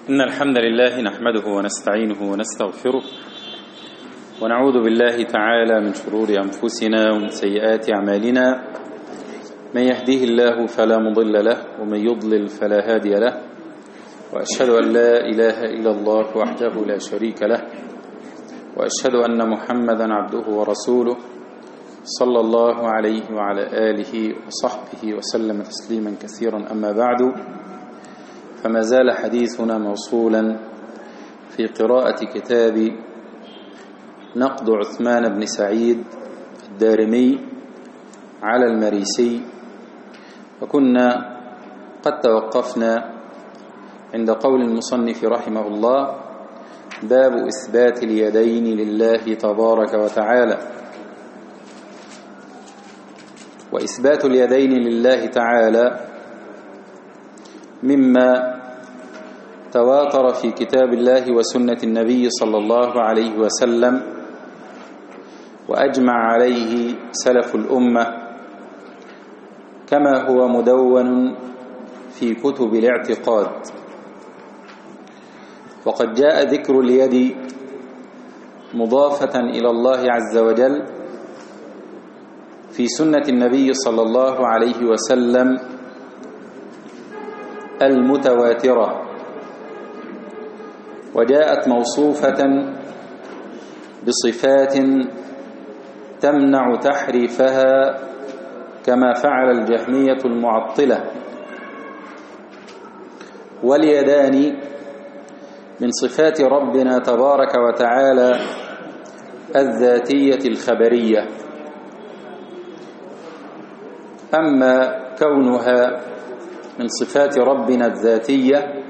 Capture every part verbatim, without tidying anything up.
إن الحمد لله نحمده ونستعينه ونستغفره ونعوذ بالله تعالى من شرور أنفسنا ومن سيئات أعمالنا. من يهديه الله فلا مضل له ومن يضلل فلا هادي له، وأشهد أن لا إله إلا الله وحده لا شريك له، وأشهد أن محمدا عبده ورسوله صلى الله عليه وعلى آله وصحبه وسلم تسليما كثيرا. أما بعد، فما زال حديثنا موصولا في قراءة كتاب نقد عثمان بن سعيد الدارمي على المريسي، وكنا قد توقفنا عند قول المصنف رحمه الله: باب إثبات اليدين لله تبارك وتعالى. وإثبات اليدين لله تعالى مما تواتر في كتاب الله وسنة النبي صلى الله عليه وسلم، وأجمع عليه سلف الأمة، كما هو مدون في كتب الاعتقاد. وقد جاء ذكر اليد مضافة إلى الله عز وجل في سنة النبي صلى الله عليه وسلم المتواترة، وجاءت موصوفة بصفات تمنع تحريفها كما فعل الجهمية المعطلة. واليدان من صفات ربنا تبارك وتعالى الذاتية الخبرية، أما كونها من صفات ربنا الذاتية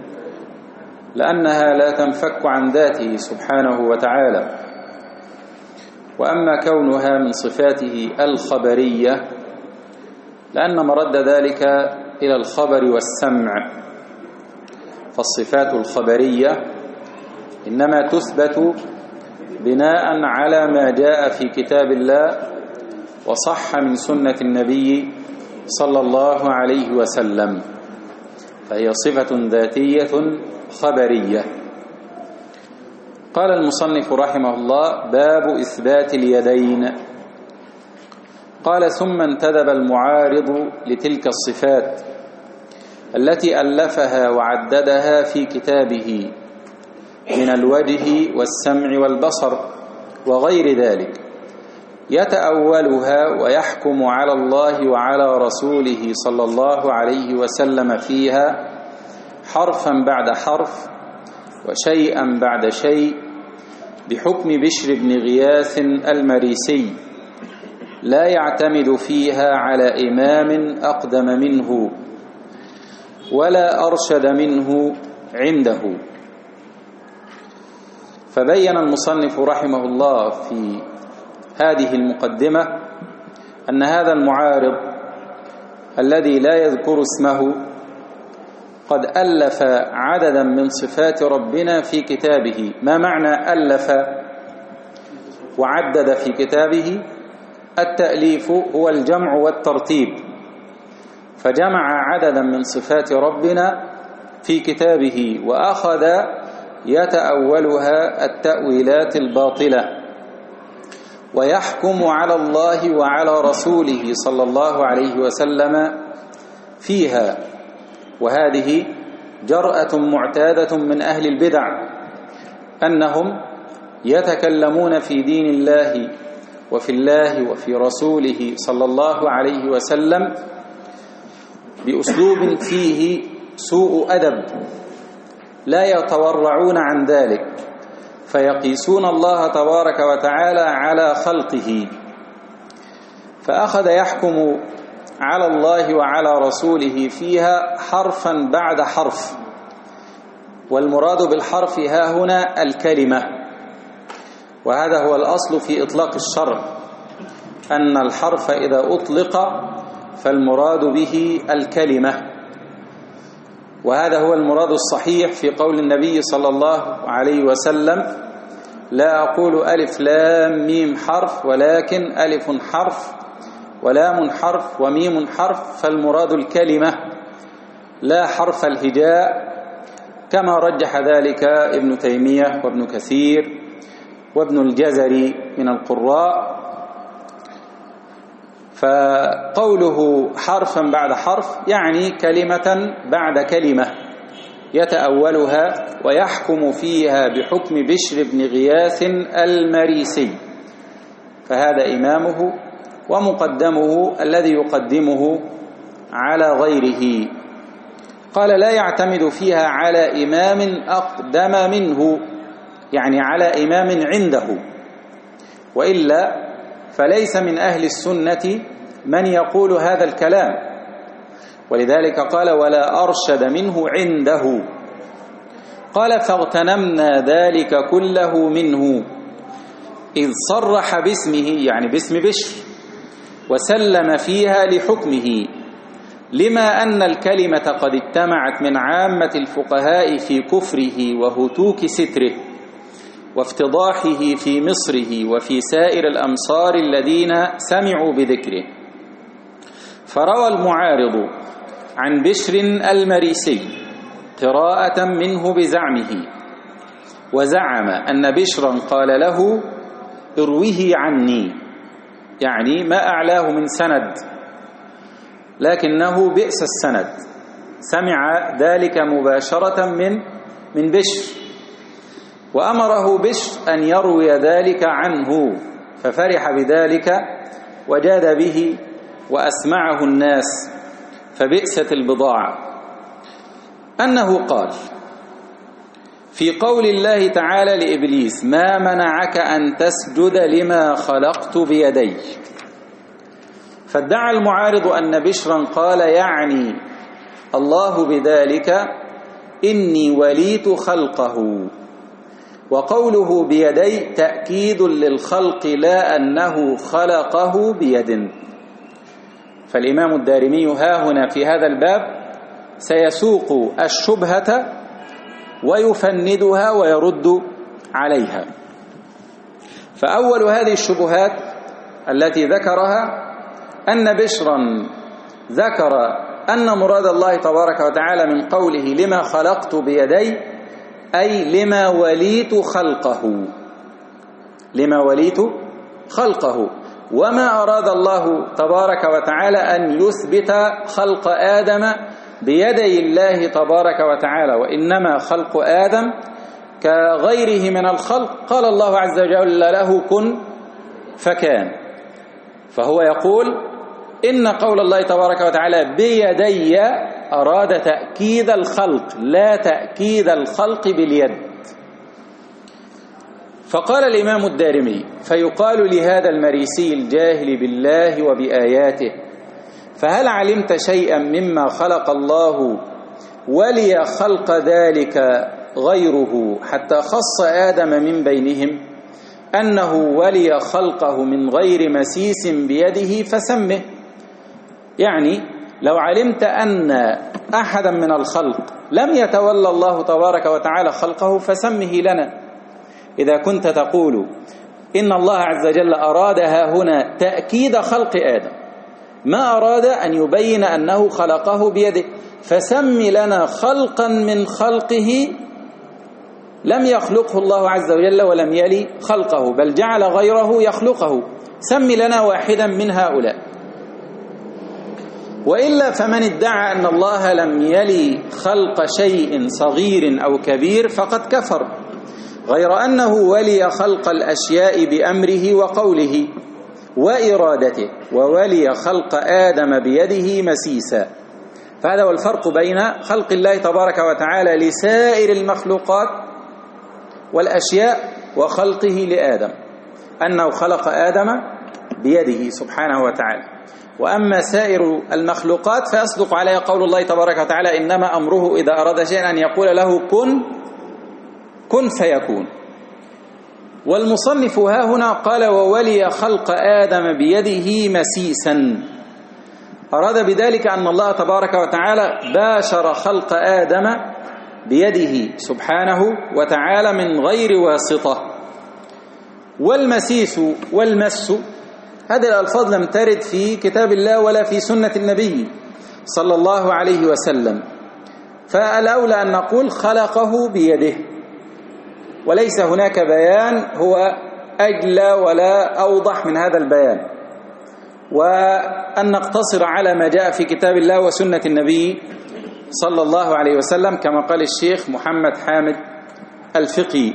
لأنها لا تنفك عن ذاته سبحانه وتعالى، وأما كونها من صفاته الخبرية لأن مرد ذلك إلى الخبر والسمع. فالصفات الخبرية إنما تثبت بناء على ما جاء في كتاب الله وصح من سنة النبي صلى الله عليه وسلم، فهي صفة ذاتية خبرية. قال المصنف رحمه الله: باب إثبات اليدين. قال: ثم انتدب المعارض لتلك الصفات التي ألفها وعددها في كتابه من الوجه والسمع والبصر وغير ذلك، يتأولها ويحكم على الله وعلى رسوله صلى الله عليه وسلم فيها حرفا بعد حرف وشيئا بعد شيء بحكم بشر بن غياث المريسي، لا يعتمد فيها على إمام أقدم منه ولا أرشد منه عنده. فبين المصنف رحمه الله في هذه المقدمة أن هذا المعارض الذي لا يذكر اسمه قد ألف عددا من صفات ربنا في كتابه. ما معنى ألف وعدد في كتابه؟ التأليف هو الجمع والترتيب، فجمع عددا من صفات ربنا في كتابه وأخذ يتأولها التأويلات الباطلة ويحكم على الله وعلى رسوله صلى الله عليه وسلم فيها. وهذه جرأة معتادة من أهل البدع، أنهم يتكلمون في دين الله وفي الله وفي رسوله صلى الله عليه وسلم بأسلوب فيه سوء أدب، لا يتورعون عن ذلك، فيقيسون الله تبارك وتعالى على خلقه، فأخذ يحكم على الله وعلى رسوله فيها حرفا بعد حرف. والمراد بالحرف ها هنا الكلمة، وهذا هو الأصل في إطلاق الشرع، أن الحرف إذا أطلق فالمراد به الكلمة، وهذا هو المراد الصحيح في قول النبي صلى الله عليه وسلم: لا أقول ألف لام ميم حرف، ولكن ألف حرف ولام حرف وميم حرف، فالمراد الكلمة لا حرف الهجاء كما رجح ذلك ابن تيمية وابن كثير وابن الجزري من القراء. فقوله حرفا بعد حرف يعني كلمة بعد كلمة يتأولها ويحكم فيها بحكم بشر بن غياث المريسي، فهذا إمامه ومقدمه الذي يقدمه على غيره. قال لا يعتمد فيها على إمام أقدم منه، يعني على إمام عنده، وإلا فليس من أهل السنة من يقول هذا الكلام، ولذلك قال ولا أرشد منه عنده. قال فاغتنمنا ذلك كله منه إذ صرح باسمه، يعني باسم بشر، وسلم فيها لحكمه، لما أن الكلمة قد اجتمعت من عامة الفقهاء في كفره وهتوك ستره وافتضاحه في مصره وفي سائر الأمصار الذين سمعوا بذكره. فروى المعارض عن بشر المريسي قراءة منه بزعمه، وزعم أن بشرا قال له ارويه عني، يعني ما أعلاه من سند، لكنه بئس السند، سمع ذلك مباشرة من من بشر، وأمره بشر أن يروي ذلك عنه، ففرح بذلك وجاد به وأسمعه الناس، فبئست البضاعة. أنه قال في قول الله تعالى لإبليس ما منعك أن تسجد لما خلقت بيدي، فادعى المعارض أن بشرا قال يعني الله بذلك إني وليت خلقه، وقوله بيدي تأكيد للخلق لا أنه خلقه بيد. فالإمام الدارمي ها هنا في هذا الباب سيسوق الشبهة ويفندها ويرد عليها. فأول هذه الشبهات التي ذكرها أن بشرا ذكر أن مراد الله تبارك وتعالى من قوله لما خلقت بيدي أي لما وليت خلقه، لما وليت خلقه، وما أراد الله تبارك وتعالى أن يثبت خلق آدم بيدي الله تبارك وتعالى، وإنما خلق آدم كغيره من الخلق قال الله عز وجل له كن فكان. فهو يقول إن قول الله تبارك وتعالى بيدي أراد تأكيد الخلق لا تأكيد الخلق باليد. فقال الإمام الدارمي فيقال لهذا المريسي الجاهل بالله وبآياته فهل علمت شيئا مما خلق الله ولي خلق ذلك غيره حتى خص آدم من بينهم أنه ولي خلقه من غير مسيس بيده فسمه؟ يعني لو علمت أن أحدا من الخلق لم يتولى الله تبارك وتعالى خلقه فسمه لنا. إذا كنت تقول إن الله عز وجل أرادها هنا تأكيد خلق آدم، ما أراد أن يبين أنه خلقه بيده، فسم لنا خلقا من خلقه لم يخلقه الله عز وجل ولم يلي خلقه، بل جعل غيره يخلقه، سم لنا واحدا من هؤلاء. وإلا فمن ادعى أن الله لم يلي خلق شيء صغير أو كبير فقد كفر، غير أنه ولي خلق الأشياء بأمره وقوله وإرادته، وولي خلق آدم بيده مسيسا. فهذا هو الفرق بين خلق الله تبارك وتعالى لسائر المخلوقات والأشياء وخلقه لآدم، أنه خلق آدم بيده سبحانه وتعالى. وأما سائر المخلوقات فيصدق عليها قول الله تبارك وتعالى إنما أمره إذا أراد شيئا أن يقول له كن كن فيكون. والمصنف ها هنا قال وولي خلق آدم بيده مسيسا، أراد بذلك أن الله تبارك وتعالى باشر خلق آدم بيده سبحانه وتعالى من غير واسطة. والمسيس والمس هذه الألفاظ لم ترد في كتاب الله ولا في سنة النبي صلى الله عليه وسلم، فالأولى أن نقول خلقه بيده، وليس هناك بيان هو أجلى ولا أوضح من هذا البيان، وأن نقتصر على ما جاء في كتاب الله وسنة النبي صلى الله عليه وسلم كما قال الشيخ محمد حامد الفقي.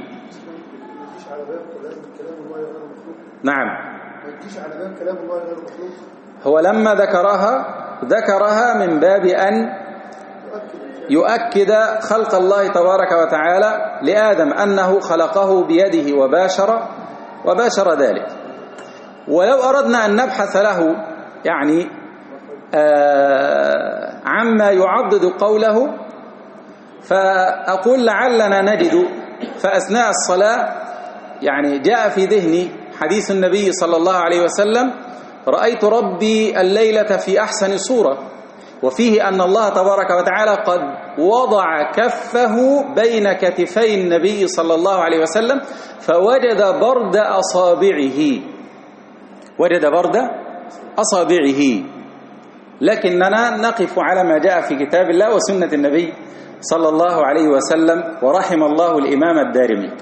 نعم، هو لما ذكرها ذكرها من باب أن يؤكد خلق الله تبارك وتعالى لآدم أنه خلقه بيده وباشر وباشر ذلك. ولو أردنا أن نبحث له يعني آه عما يعضد قوله، فأقول لعلنا نجد فأثناء الصلاة يعني جاء في ذهني حديث النبي صلى الله عليه وسلم: رأيت ربي الليلة في أحسن صورة، وفيه أن الله تبارك وتعالى قد وضع كفه بين كتفي النبي صلى الله عليه وسلم فوجد برد أصابعه، وجد برد أصابعه. لكننا نقف على ما جاء في كتاب الله وسنة النبي صلى الله عليه وسلم، ورحم الله الإمام الدارمي.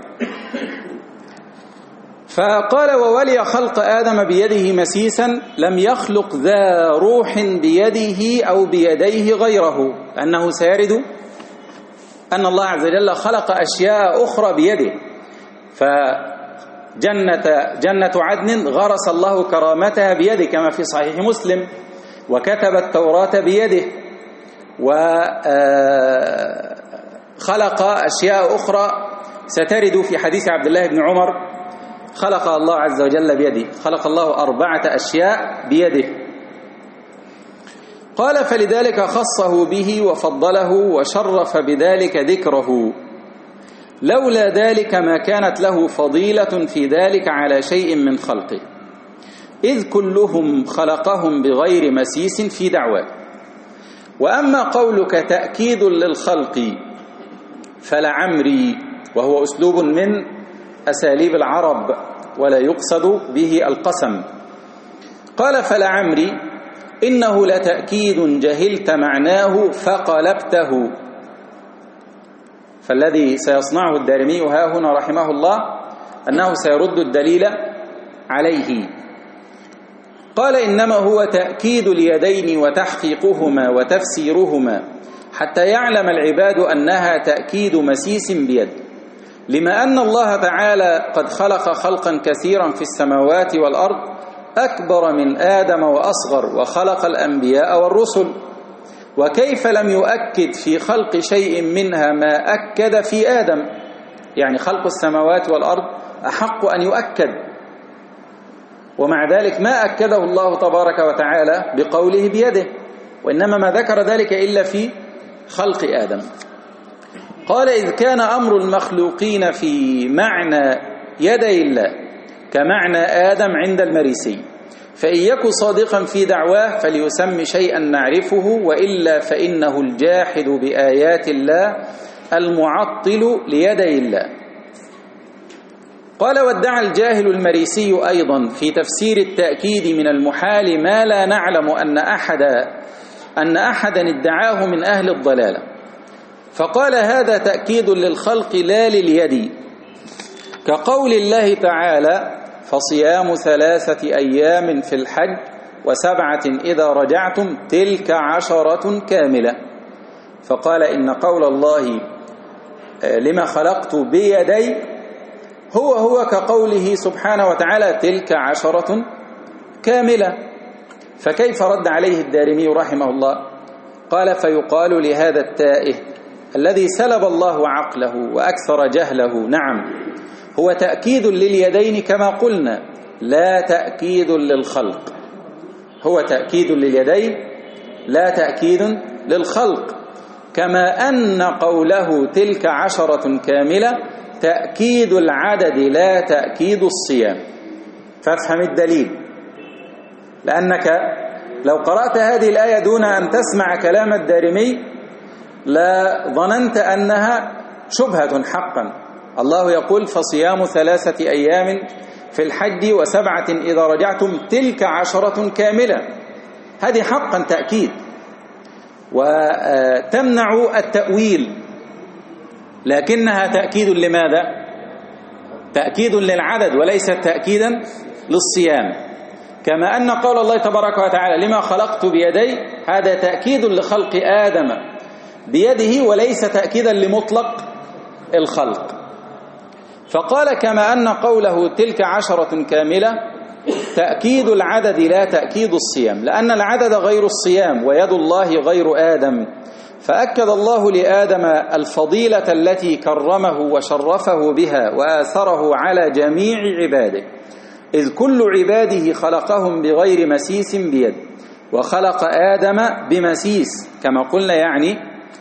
فقال: وولي خلق آدم بيده مسيسا لم يخلق ذا روح بيده أو بيديه غيره، أنه سيرد أن الله عز وجل خلق أشياء أخرى بيده. فجنة جنة عدن غرس الله كرامتها بيده كما في صحيح مسلم، وكتب التوراة بيده، وخلق أشياء أخرى سترد في حديث عبد الله بن عمر: خلق الله عز وجل بيده، خلق الله أربعة أشياء بيده. قال: فلذلك خصه به وفضله وشرف بذلك ذكره، لولا ذلك ما كانت له فضيلة في ذلك على شيء من خلقه، إذ كلهم خلقهم بغير مسيس في دعواه. وأما قولك تأكيد للخلق فلعمري، وهو أسلوب من أساليب العرب ولا يقصد به القسم. قال: فلعمري إنه لتأكيد جهلت معناه فقلبته. فالذي سيصنعه الدارمي ها هنا رحمه الله أنه سيرد الدليل عليه. قال: إنما هو تأكيد اليدين وتحقيقهما وتفسيرهما حتى يعلم العباد أنها تأكيد مسيس بيد، لما أن الله تعالى قد خلق خلقا كثيرا في السماوات والأرض أكبر من آدم وأصغر، وخلق الأنبياء والرسل، وكيف لم يؤكد في خلق شيء منها ما أكد في آدم؟ يعني خلق السماوات والأرض أحق أن يؤكد، ومع ذلك ما أكده الله تبارك وتعالى بقوله بيده، وإنما ما ذكر ذلك إلا في خلق آدم. قال: إذ كان أمر المخلوقين في معنى يدي الله كمعنى آدم عند المريسي، فإن يكن صادقا في دعواه فليسمي شيئا نعرفه، وإلا فإنه الجاحد بآيات الله المعطل ليدي الله. قال: وادعى الجاهل المريسي أيضا في تفسير التأكيد من المحال ما لا نعلم أن أحدا أن أحدا ادعاه من أهل الضلالة، فقال: هذا تأكيد للخلق لا لليد، كقول الله تعالى: فصيام ثلاثة أيام في الحج وسبعة إذا رجعتم تلك عشرة كاملة. فقال: إن قول الله لما خلقت بيدي هو هو كقوله سبحانه وتعالى تلك عشرة كاملة. فكيف رد عليه الدارمي رحمه الله؟ قال: فيقال لهذا التائه الذي سلب الله عقله وأكثر جهله: نعم، هو تأكيد لليدين كما قلنا، لا تأكيد للخلق. هو تأكيد لليدين لا تأكيد للخلق، كما أن قوله تلك عشرة كاملة تأكيد العدد لا تأكيد الصيام. فافهم الدليل، لأنك لو قرأت هذه الآية دون أن تسمع كلام الدارمي لا ظننت أنها شبهة حقا. الله يقول: فصيام ثلاثة أيام في الحج وسبعة إذا رجعتم تلك عشرة كاملة، هذه حقا تأكيد. وتمنع التأويل، لكنها تأكيد لماذا؟ تأكيد للعدد وليس تأكيدا للصيام. كما أن قول الله تبارك وتعالى لما خلقت بيدي هذا تأكيد لخلق آدم بيده وليس تأكيدا لمطلق الخلق. فقال كما أن قوله تلك عشرة كاملة تأكيد العدد لا تأكيد الصيام، لأن العدد غير الصيام ويد الله غير آدم، فأكد الله لآدم الفضيلة التي كرمه وشرفه بها وآثره على جميع عباده، إذ كل عباده خلقهم بغير مسيس بيد، وخلق آدم بمسيس كما قلنا، يعني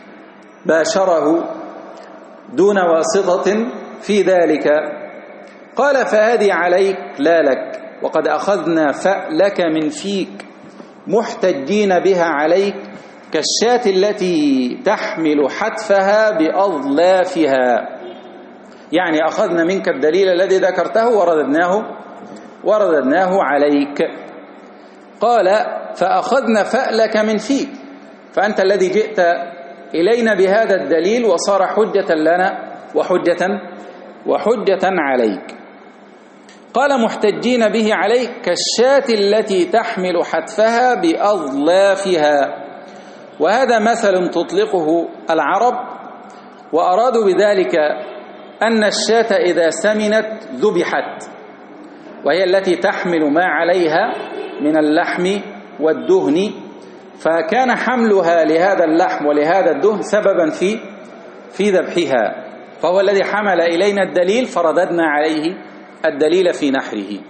باشره دون واسطة في ذلك. قال فهذه عليك لا لك، وقد أخذنا فألك من فيك محتجين بها عليك، كالشاة التي تحمل حتفها بأظلافها، يعني أخذنا منك الدليل الذي ذكرته ورددناه ورددناه عليك. قال فأخذنا فألك من فيك، فأنت الذي جئت إلينا بهذا الدليل وصار حجة لنا وحجة وحجة عليك. قال محتجين به عليك كالشاة التي تحمل حتفها بأظلافها، وهذا مثل تطلقه العرب، وأرادوا بذلك أن الشاة إذا سمنت ذبحت، وهي التي تحمل ما عليها من اللحم والدهن، فكان حملها لهذا اللحم ولهذا الدهن سببا في في ذبحها، فهو الذي حمل إلينا الدليل فرددنا عليه الدليل في نحره.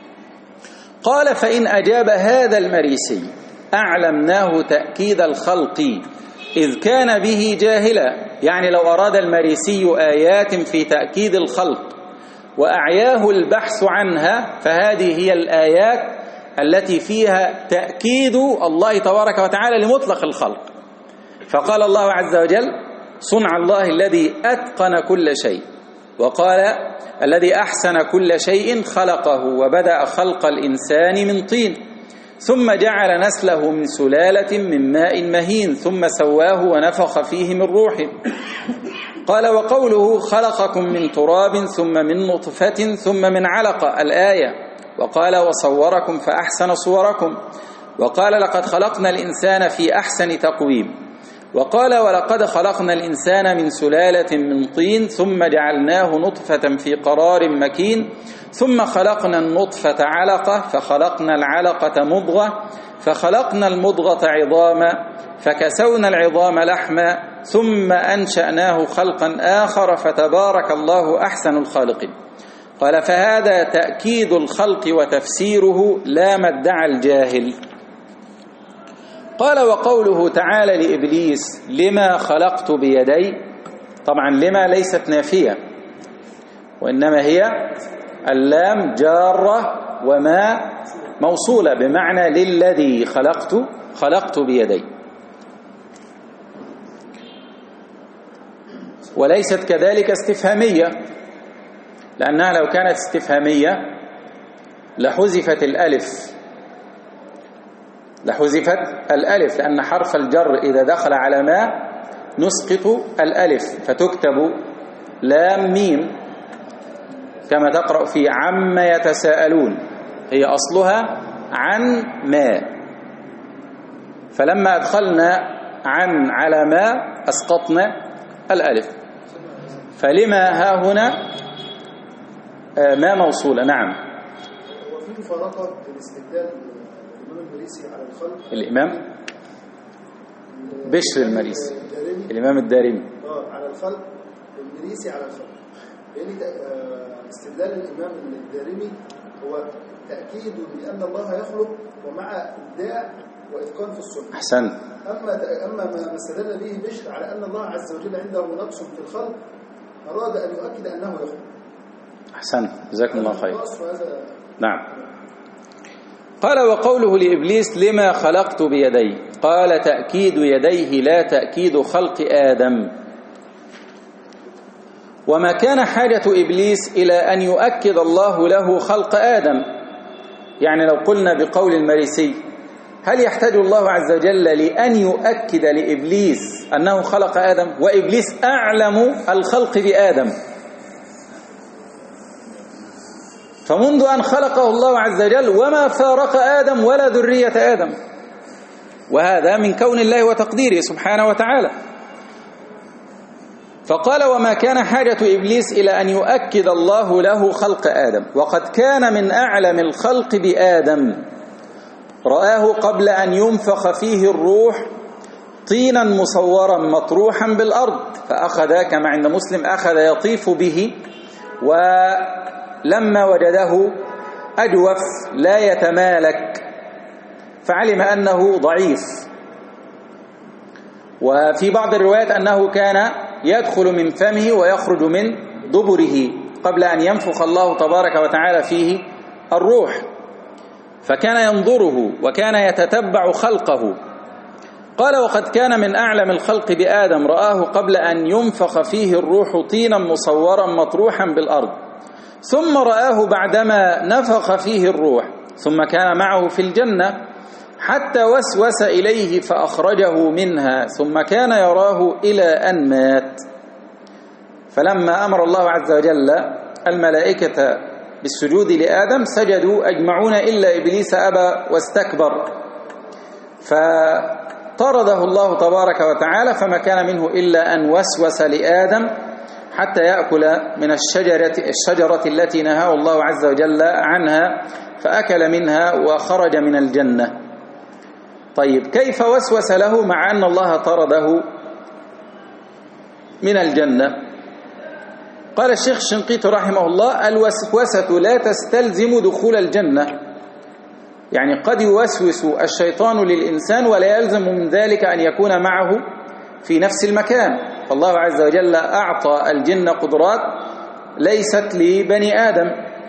قال فإن أجاب هذا المريسي أعلمناه تأكيد الخلق إذ كان به جاهلا، يعني لو أراد المريسي آيات في تأكيد الخلق وأعياه البحث عنها فهذه هي الآيات التي فيها تأكيد الله تبارك وتعالى لمطلق الخلق. فقال الله عز وجل صنع الله الذي أتقن كل شيء، وقال الذي أحسن كل شيء خلقه وبدأ خلق الإنسان من طين ثم جعل نسله من سلالة من ماء مهين ثم سواه ونفخ فيه من روحه. قال وقوله خلقكم من تراب ثم من نطفة ثم من علقة الآية. وقال وصوركم فأحسن صوركم. وقال لقد خلقنا الإنسان في أحسن تقويم. وقال ولقد خلقنا الإنسان من سلالة من طين ثم جعلناه نطفة في قرار مكين ثم خلقنا النطفة علقة فخلقنا العلقة مضغة فخلقنا المضغة عظاما فكسونا العظام لحما ثم أنشأناه خلقا آخر فتبارك الله أحسن الخالقين. قال فهذا تأكيد الخلق وتفسيره لا ما ادعى الجاهل. قال وقوله تعالى لإبليس لما خلقت بيدي، طبعا لما ليست نافية وإنما هي اللام جارة وما موصولة بمعنى للذي خلقت خلقت بيدي، وليست كذلك استفهامية، لأنها لو كانت استفهامية لحذفت الألف لحذفت الألف لأن حرف الجر إذا دخل على ما نسقط الألف فتكتب لام ميم كما تقرأ في عما يتساءلون، هي أصلها عن ما، فلما أدخلنا عن على ما أسقطنا الألف، فلما ها هنا ما موصولة. نعم. وفي مفارقة الاستدلال الإمام المريسي على الخلق، الإمام بشر المريسي الإمام الدارمي اه على الخلق، المريسي على الخلق، يعني استدلال الإمام الدارمي هو تأكيد بأن الله يخلق ومع إبداع وإتقان في السنة. أحسن. أما أما ما استدل به بشر على أن الله عز وجل عنده نقص في الخلق أراد أن يؤكد أنه يخلق. أحسن، جزاكم الله خير. نعم. قال وقوله لإبليس لما خلقت بيدي، قال تأكيد يديه لا تأكيد خلق آدم. وما كان حاجة إبليس إلى أن يؤكد الله له خلق آدم، يعني لو قلنا بقول المريسي هل يحتاج الله عز وجل لأن يؤكد لإبليس أنه خلق آدم؟ وإبليس أعلم الخلق بآدم، فمنذ أن خلقه الله عز وجل وما فارق آدم ولا ذرية آدم، وهذا من كون الله وتقديره سبحانه وتعالى. فقال: وما كان حاجة إبليس إلى أن يؤكد الله له خلق آدم، وقد كان من أعلم الخلق بآدم، رآه قبل أن ينفخ فيه الروح طينا مصورا مطروحا بالأرض، فأخذ كما عند مسلم أخذ يطيف به، ولما وجده أجوف لا يتمالك فعلم أنه ضعيف. وفي بعض الروايات أنه كان يدخل من فمه ويخرج من دبره قبل أن ينفخ الله تبارك وتعالى فيه الروح، فكان ينظره وكان يتتبع خلقه. قال: وقد كان من أعلم الخلق بآدم، رآه قبل أن ينفخ فيه الروح طينا مصورا مطروحا بالأرض، ثم رآه بعدما نفخ فيه الروح، ثم كان معه في الجنة حتى وسوس إليه فأخرجه منها، ثم كان يراه إلى أن مات. فلما أمر الله عز وجل الملائكة بالسجود لآدم سجدوا أجمعون إلا إبليس أبى واستكبر، فطرده الله تبارك وتعالى، فما كان منه إلا أن وسوس لآدم حتى يأكل من الشجرة, الشجرة التي نهاه الله عز وجل عنها، فأكل منها وخرج من الجنة. طيب، كيف وسوس له مع أن الله طرده من الجنة؟ قال الشيخ الشنقيطي رحمه الله: الوسوسة لا تستلزم دخول الجنة، يعني قد يوسوس الشيطان للإنسان ولا يلزم من ذلك أن يكون معه في نفس المكان، فالله عز وجل أعطى الجن قدرات ليست لبني آدم.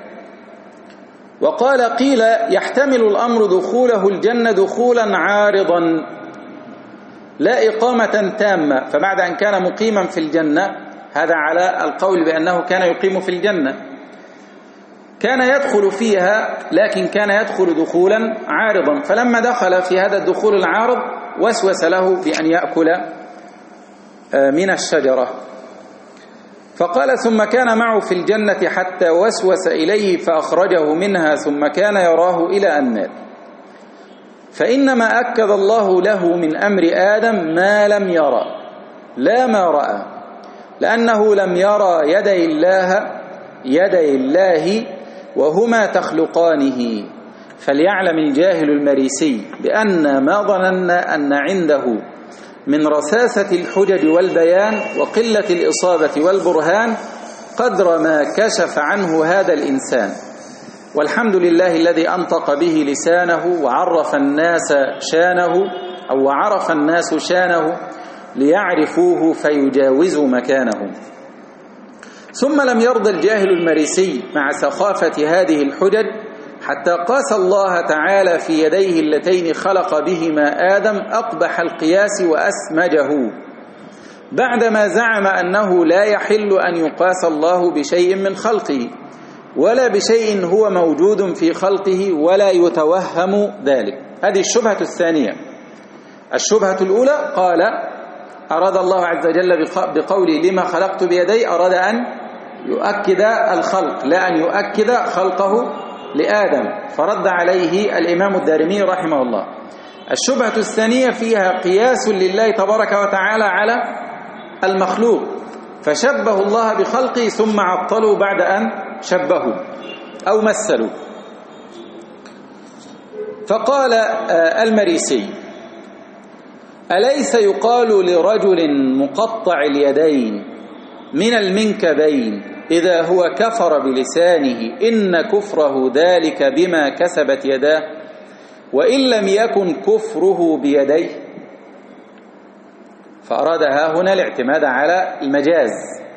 وقال: قيل يحتمل الأمر دخوله الجنة دخولا عارضا لا إقامة تامة، فبعد أن كان مقيما في الجنة، هذا على القول بأنه كان يقيم في الجنة، كان يدخل فيها لكن كان يدخل دخولا عارضا، فلما دخل في هذا الدخول العارض وسوس له بأن يأكل من الشجرة. فقال: ثم كان معه في الجنة حتى وسوس إليه فأخرجه منها، ثم كان يراه إلى أن مات. فإنما أكد الله له من أمر آدم ما لم يرى، لا ما رأى، لأنه لم يرى يدي الله يدي الله وهما تخلقانه. فليعلم الجاهل المريسي بأن ما ظننا أن عنده من رساسة الحجج والبيان وقلة الإصابة والبرهان قدر ما كشف عنه هذا الإنسان، والحمد لله الذي أنطق به لسانه وعرف الناس شانه أو عرف الناس شانه ليعرفوه فيجاوزوا مكانه. ثم لم يرضى الجاهل المريسي مع سخافة هذه الحجج حتى قاس الله تعالى في يديه اللتين خلق بهما آدم أقبح القياس وأسمجه، بعدما زعم أنه لا يحل أن يقاس الله بشيء من خلقه ولا بشيء هو موجود في خلقه ولا يتوهم ذلك. هذه الشبهة الثانية. الشبهة الأولى قال: أراد الله عز وجل بقوله لما خلقت بيدي، أراد أن يؤكد الخلق لا أن يؤكد خلقه لآدم، فرد عليه الإمام الدارمي رحمه الله. الشبهة الثانية فيها قياس لله تبارك وتعالى على المخلوق، فشبه الله بخلقه ثم عطلوا بعد أن شبهوا أو مثلوا. فقال المريسي: أليس يقال لرجل مقطع اليدين من المنكبين إذا هو كفر بلسانه إن كفره ذلك بما كسبت يداه وإن لم يكن كفره بيديه؟ فأرادها هنا الاعتماد على المجاز،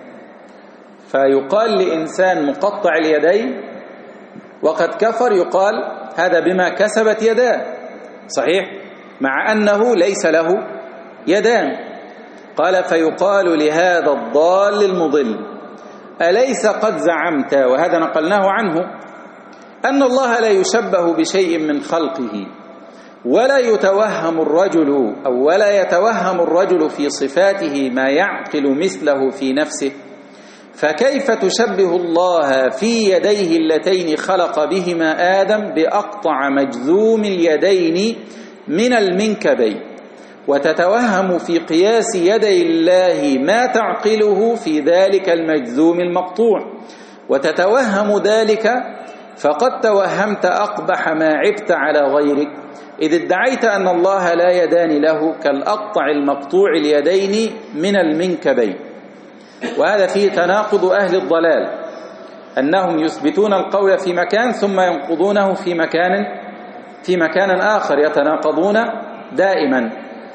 فيقال لإنسان مقطع اليدين وقد كفر يقال هذا بما كسبت يداه، صحيح، مع أنه ليس له يدان. قال: فيقال لهذا الضال المضل: أليس قد زعمت، وهذا نقلناه عنه، أن الله لا يشبه بشيء من خلقه، ولا يتوهم الرجل أو ولا يتوهم الرجل في صفاته ما يعقل مثله في نفسه، فكيف تشبه الله في يديه اللتين خلق بهما آدم بأقطع مجذوم اليدين من المنكبين، وتتوهم في قياس يدي الله ما تعقله في ذلك المجذوم المقطوع، وتتوهم ذلك فقد توهمت أقبح ما عبت على غيرك، إذ ادعيت أن الله لا يدان له كالأقطع المقطوع اليدين من المنكبين. وهذا فيه تناقض أهل الضلال، أنهم يثبتون القول في مكان ثم ينقضونه في مكان في مكان آخر، يتناقضون دائما.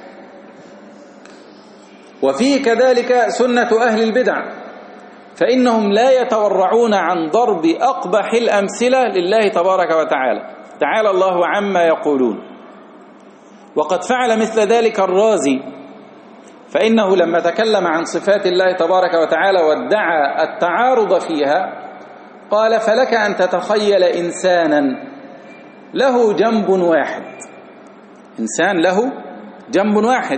وفيه كذلك سنة أهل البدع، فإنهم لا يتورعون عن ضرب أقبح الأمثلة لله تبارك وتعالى، تعالى الله عما يقولون. وقد فعل مثل ذلك الرازي، فإنه لما تكلم عن صفات الله تبارك وتعالى وادعى التعارض فيها قال: فلك أن تتخيل إنسانا له جنب واحد، إنسان له جنب واحد،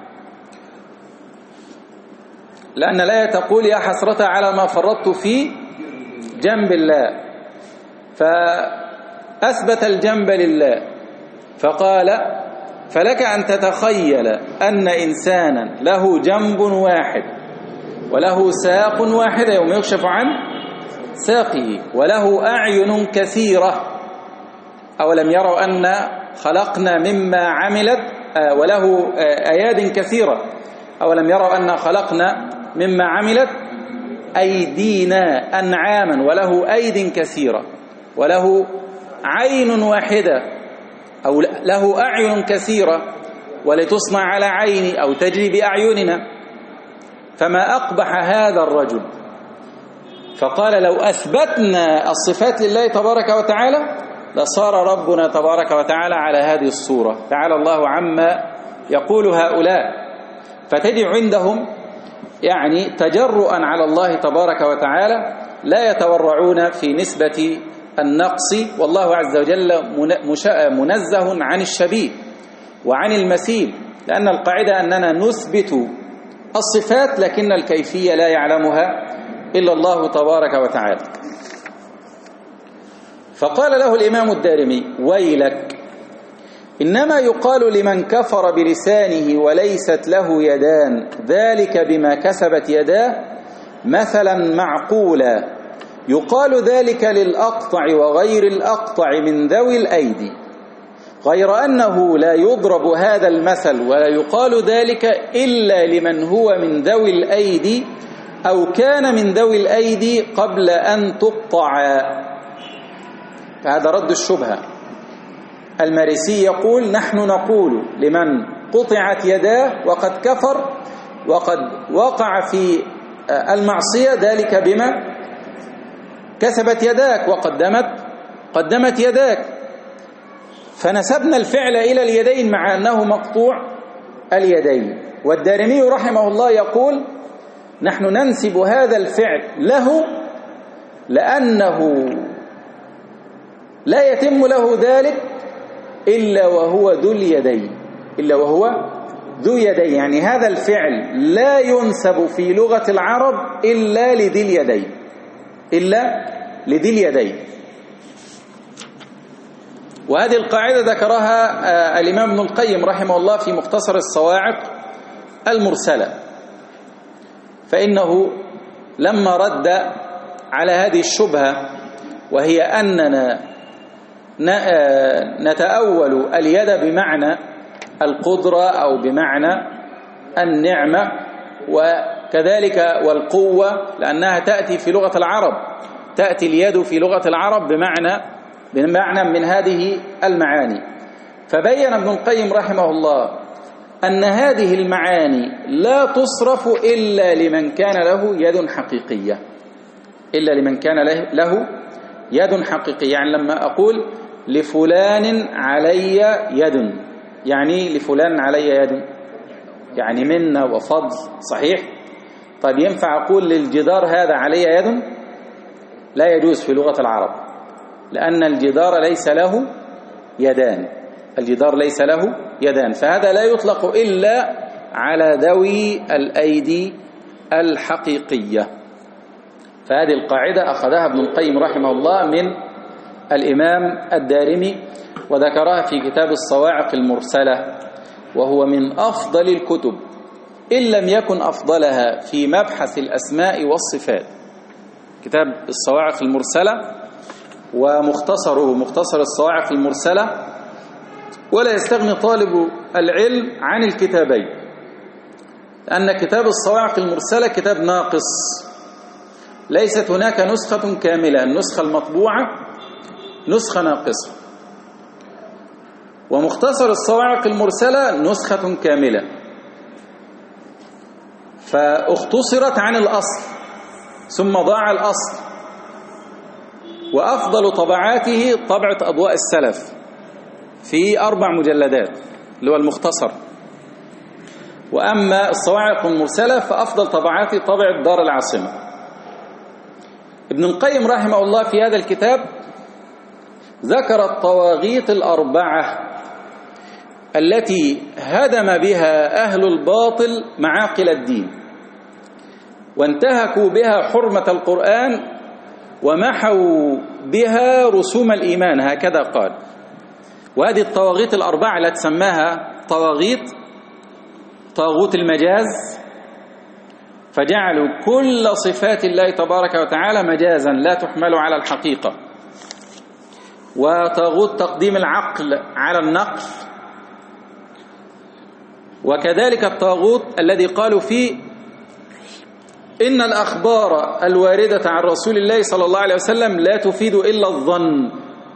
لأن الآية تقول: يا حسرة على ما فرطت في جنب الله، فأثبت الجنب لله، فقال: فلك أن تتخيل أن إنسانا له جنب واحد وله ساق واحدة يوم يكشف عن ساقه، وله أعين كثيرة، أولم يروا أن خلقنا مما عملت وله أياد كثيرة، أولم يروا أن خلقنا مما عملت أيدينا أنعاما، وله أيد كثيرة، وله عين واحدة أو له أعين كثيرة ولتصنع على عيني أو تجري بأعيننا، فما أقبح هذا الرجل. فقال: لو أثبتنا الصفات لله تبارك وتعالى لصار ربنا تبارك وتعالى على هذه الصورة، تعالى الله عما يقول هؤلاء. فتجد عندهم يعني تجرؤا على الله تبارك وتعالى، لا يتورعون في نسبة النقص، والله عز وجل منزه عن الشبيه وعن المثيل، لأن القاعدة أننا نثبت الصفات لكن الكيفية لا يعلمها إلا الله تبارك وتعالى. فقال له الإمام الدارمي: ويلك، إنما يقال لمن كفر بلسانه وليست له يدان ذلك بما كسبت يداه مثلا معقولا، يقال ذلك للأقطع وغير الأقطع من ذوي الأيدي، غير أنه لا يضرب هذا المثل ولا يقال ذلك إلا لمن هو من ذوي الأيدي أو كان من ذوي الأيدي قبل أن تقطع. فهذا رد الشبهة. المارسي يقول: نحن نقول لمن قطعت يداه وقد كفر وقد وقع في المعصية ذلك بما كسبت يداك وقدمت قدمت يداك، فنسبنا الفعل إلى اليدين مع أنه مقطوع اليدين. والدارمي رحمه الله يقول: نحن ننسب هذا الفعل له لأنه لا يتم له ذلك إلا وهو ذو اليدين، إلا وهو ذو يدين، يعني هذا الفعل لا ينسب في لغة العرب إلا لذي اليدين، إلا لذي اليدين. وهذه القاعدة ذكرها الإمام ابن القيم رحمه الله في مختصر الصواعق المرسلة، فإنه لما رد على هذه الشبهة وهي أننا نتأول اليد بمعنى القدرة أو بمعنى النعمة، وكذلك والقوة، لأنها تأتي في لغة العرب، تأتي اليد في لغة العرب بمعنى بمعنى من هذه المعاني. فبين ابن القيم رحمه الله أن هذه المعاني لا تصرف إلا لمن كان له يد حقيقية، إلا لمن كان له يد حقيقية. يعني لما أقول لفلان علي يد، يعني لفلان علي يد يعني منة وفضل، صحيح؟ طيب ينفع أقول للجدار هذا علي يد؟ لا يجوز في لغة العرب، لأن الجدار ليس له يدان، الجدار ليس له يدان، فهذا لا يطلق إلا على ذوي الأيدي الحقيقية. فهذه القاعدة أخذها ابن القيم رحمه الله من الإمام الدارمي، وذكرها في كتاب الصواعق المرسلة، وهو من أفضل الكتب إن لم يكن أفضلها في مبحث الأسماء والصفات. كتاب الصواعق المرسلة ومختصره مختصر الصواعق المرسلة، ولا يستغني طالب العلم عن الكتابين، لأن كتاب الصواعق المرسلة كتاب ناقص، ليست هناك نسخة كاملة، النسخة المطبوعة نسخة ناقصة، ومختصر الصواعق المرسلة نسخة كاملة، فاختصرت عن الأصل ثم ضاع الأصل. وأفضل طبعاته طبعة أضواء السلف في أربع مجلدات اللي هو المختصر، وأما الصواعق المرسلة فأفضل طبعاته طبعة دار العاصمة. ابن القيم رحمه الله في هذا الكتاب ذكر الطواغيت الأربعة التي هدم بها أهل الباطل معاقل الدين، وانتهكوا بها حرمة القرآن، ومحوا بها رسوم الإيمان، هكذا قال. وهذه الطواغيت الأربعة التي سماها طواغيت: طاغوت المجاز، فجعلوا كل صفات الله تبارك وتعالى مجازا لا تحمل على الحقيقة. وطاغوت تقديم العقل على النقل. وكذلك الطاغوت الذي قالوا فيه إن الأخبار الواردة عن رسول الله صلى الله عليه وسلم لا تفيد إلا الظن،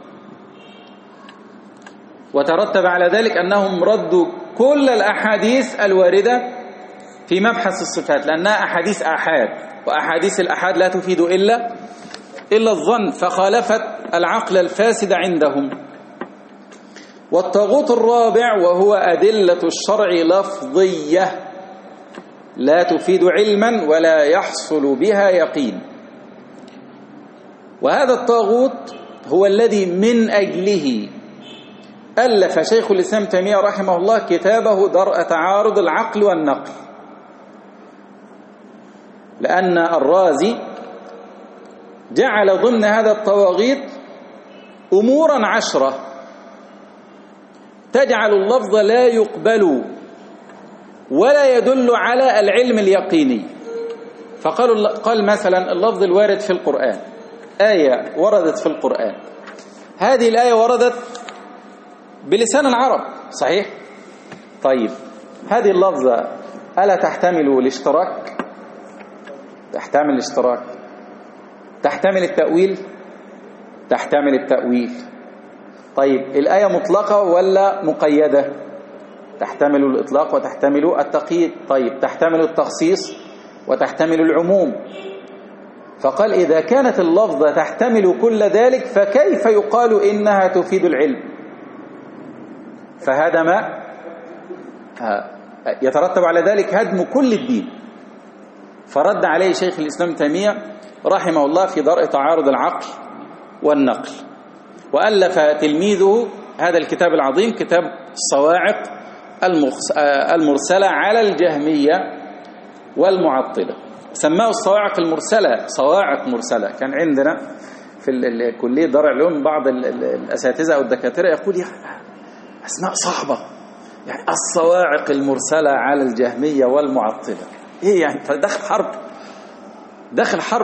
وترتب على ذلك أنهم ردوا كل الأحاديث الواردة في مبحث الصفات، لأنها أحاديث آحاد، وأحاديث الآحاد لا تفيد إلا إلا الظن، فخالفت العقل الفاسد عندهم. والطاغوت الرابع وهو أدلة الشرع لفظية لا تفيد علما ولا يحصل بها يقين. وهذا الطاغوت هو الذي من أجله ألف شيخ الإسلام تيمية رحمه الله كتابه درء تعارض العقل والنقل، لأن الرازي جعل ضمن هذا الطواغيت أمورا عشرة تجعل اللفظ لا يقبل ولا يدل على العلم اليقيني. فقالوا قال مثلا اللفظ الوارد في القرآن، آية وردت في القرآن، هذه الآية وردت بلسان العرب صحيح؟ طيب هذه اللفظة ألا تحتمل الاشتراك؟ تحتمل الاشتراك. تحتمل التأويل؟ تحتمل التأويل. طيب الآية مطلقة ولا مقيدة؟ تحتمل الإطلاق وتحتمل التقييد. طيب تحتمل التخصيص وتحتمل العموم. فقال إذا كانت اللفظة تحتمل كل ذلك فكيف يقال إنها تفيد العلم؟ فهذا ما يترتب على ذلك هدم كل الدين. فرد عليه شيخ الإسلام تيمية رحمه الله في درء تعارض العقل والنقل، وألف تلميذه هذا الكتاب العظيم كتاب الصواعق المرسلة على الجهمية والمعطلة، سماه الصواعق المرسلة صواعق مرسلة. كان عندنا في الكلية دار العلوم بعض الأساتذة أو الدكاترة يقول يا أسماء صعبة، يعني الصواعق المرسلة على الجهمية والمعطلة، إيه يعني دخل حرب دخل حرب.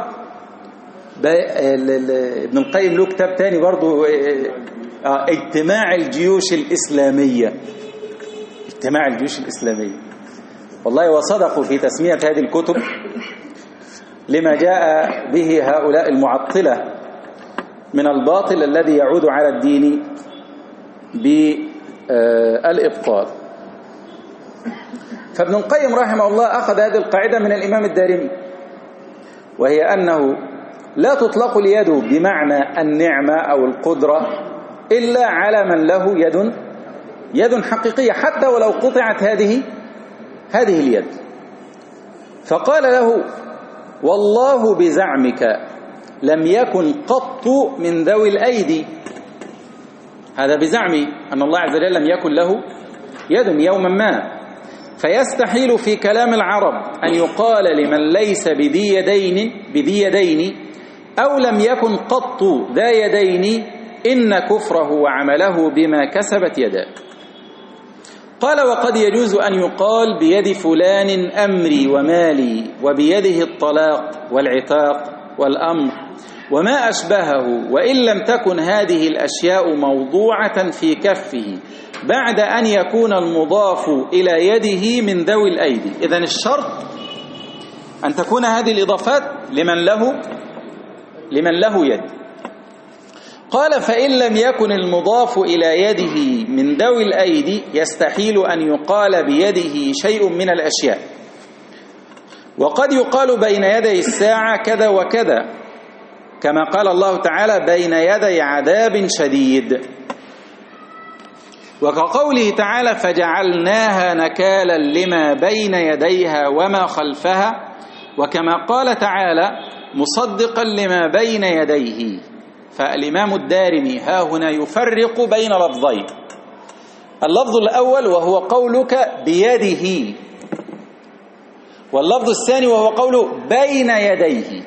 ابن القيم له كتاب تاني برضو اجتماع الجيوش الإسلامية، اجتماع الجيوش الإسلامية. والله وصدقوا في تسمية هذه الكتب لما جاء به هؤلاء المعطلة من الباطل الذي يعود على الدين بالإبطال. فابن القيم رحمه الله أخذ هذه القاعدة من الإمام الدارمي، وهي أنه لا تطلق اليد بمعنى النعمة أو القدرة إلا على من له يد يد حقيقية، حتى ولو قطعت هذه هذه اليد. فقال له والله بزعمك لم يكن قط من ذوي الأيدي، هذا بزعم أن الله عز وجل لم يكن له يد يوما ما. فيستحيل في كلام العرب أن يقال لمن ليس بذي يدين بذي يدين أو لم يكن قط ذا يدين إن كفره وعمله بما كسبت يداه. قال وقد يجوز أن يقال بيد فلان أمري ومالي وبيده الطلاق والعتاق والأمر وما أشبهه، وإن لم تكن هذه الأشياء موضوعة في كفه بعد أن يكون المضاف إلى يده من ذوي الأيدي. إذن الشرط أن تكون هذه الإضافات لمن له لمن له يد. قال فإن لم يكن المضاف إلى يده من ذوي الأيدي يستحيل أن يقال بيده شيء من الأشياء. وقد يقال بين يدي الساعة كذا وكذا، كما قال الله تعالى بين يدي عذاب شديد، وكقوله تعالى فجعلناها نكالا لما بين يديها وما خلفها، وكما قال تعالى مصدقا لما بين يديه. فالإمام الدارمي ها هنا يفرق بين لفظين، اللفظ الأول وهو قولك بيده، واللفظ الثاني وهو قوله بين يديه،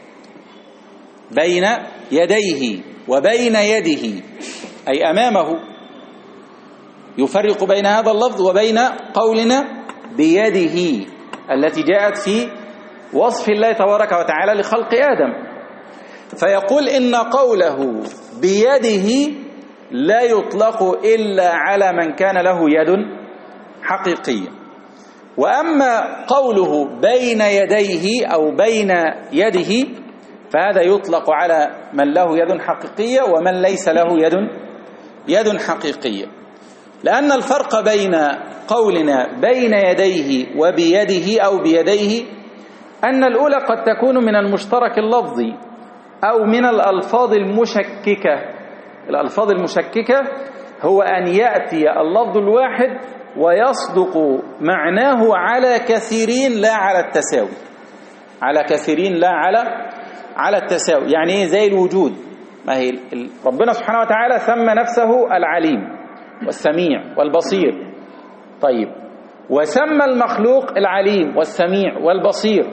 بين يديه وبين يده أي أمامه. يفرق بين هذا اللفظ وبين قولنا بيده التي جاءت في وصف الله تبارك وتعالى لخلق آدم. فيقول إن قوله بيده لا يطلق إلا على من كان له يد حقيقية، وأما قوله بين يديه أو بين يده فهذا يطلق على من له يد حقيقية ومن ليس له يد يد حقيقية. لأن الفرق بين قولنا بين يديه وبيده أو بيديه أن الأولى قد تكون من المشترك اللفظي أو من الألفاظ المشككة. الألفاظ المشككة هو أن يأتي اللفظ الواحد ويصدق معناه على كثيرين لا على التساوي، على كثيرين لا على على التساوي. يعني ايه؟ زي الوجود، ما هي ربنا سبحانه وتعالى سمى نفسه العليم والسميع والبصير، طيب، وسمى المخلوق العليم والسميع والبصير.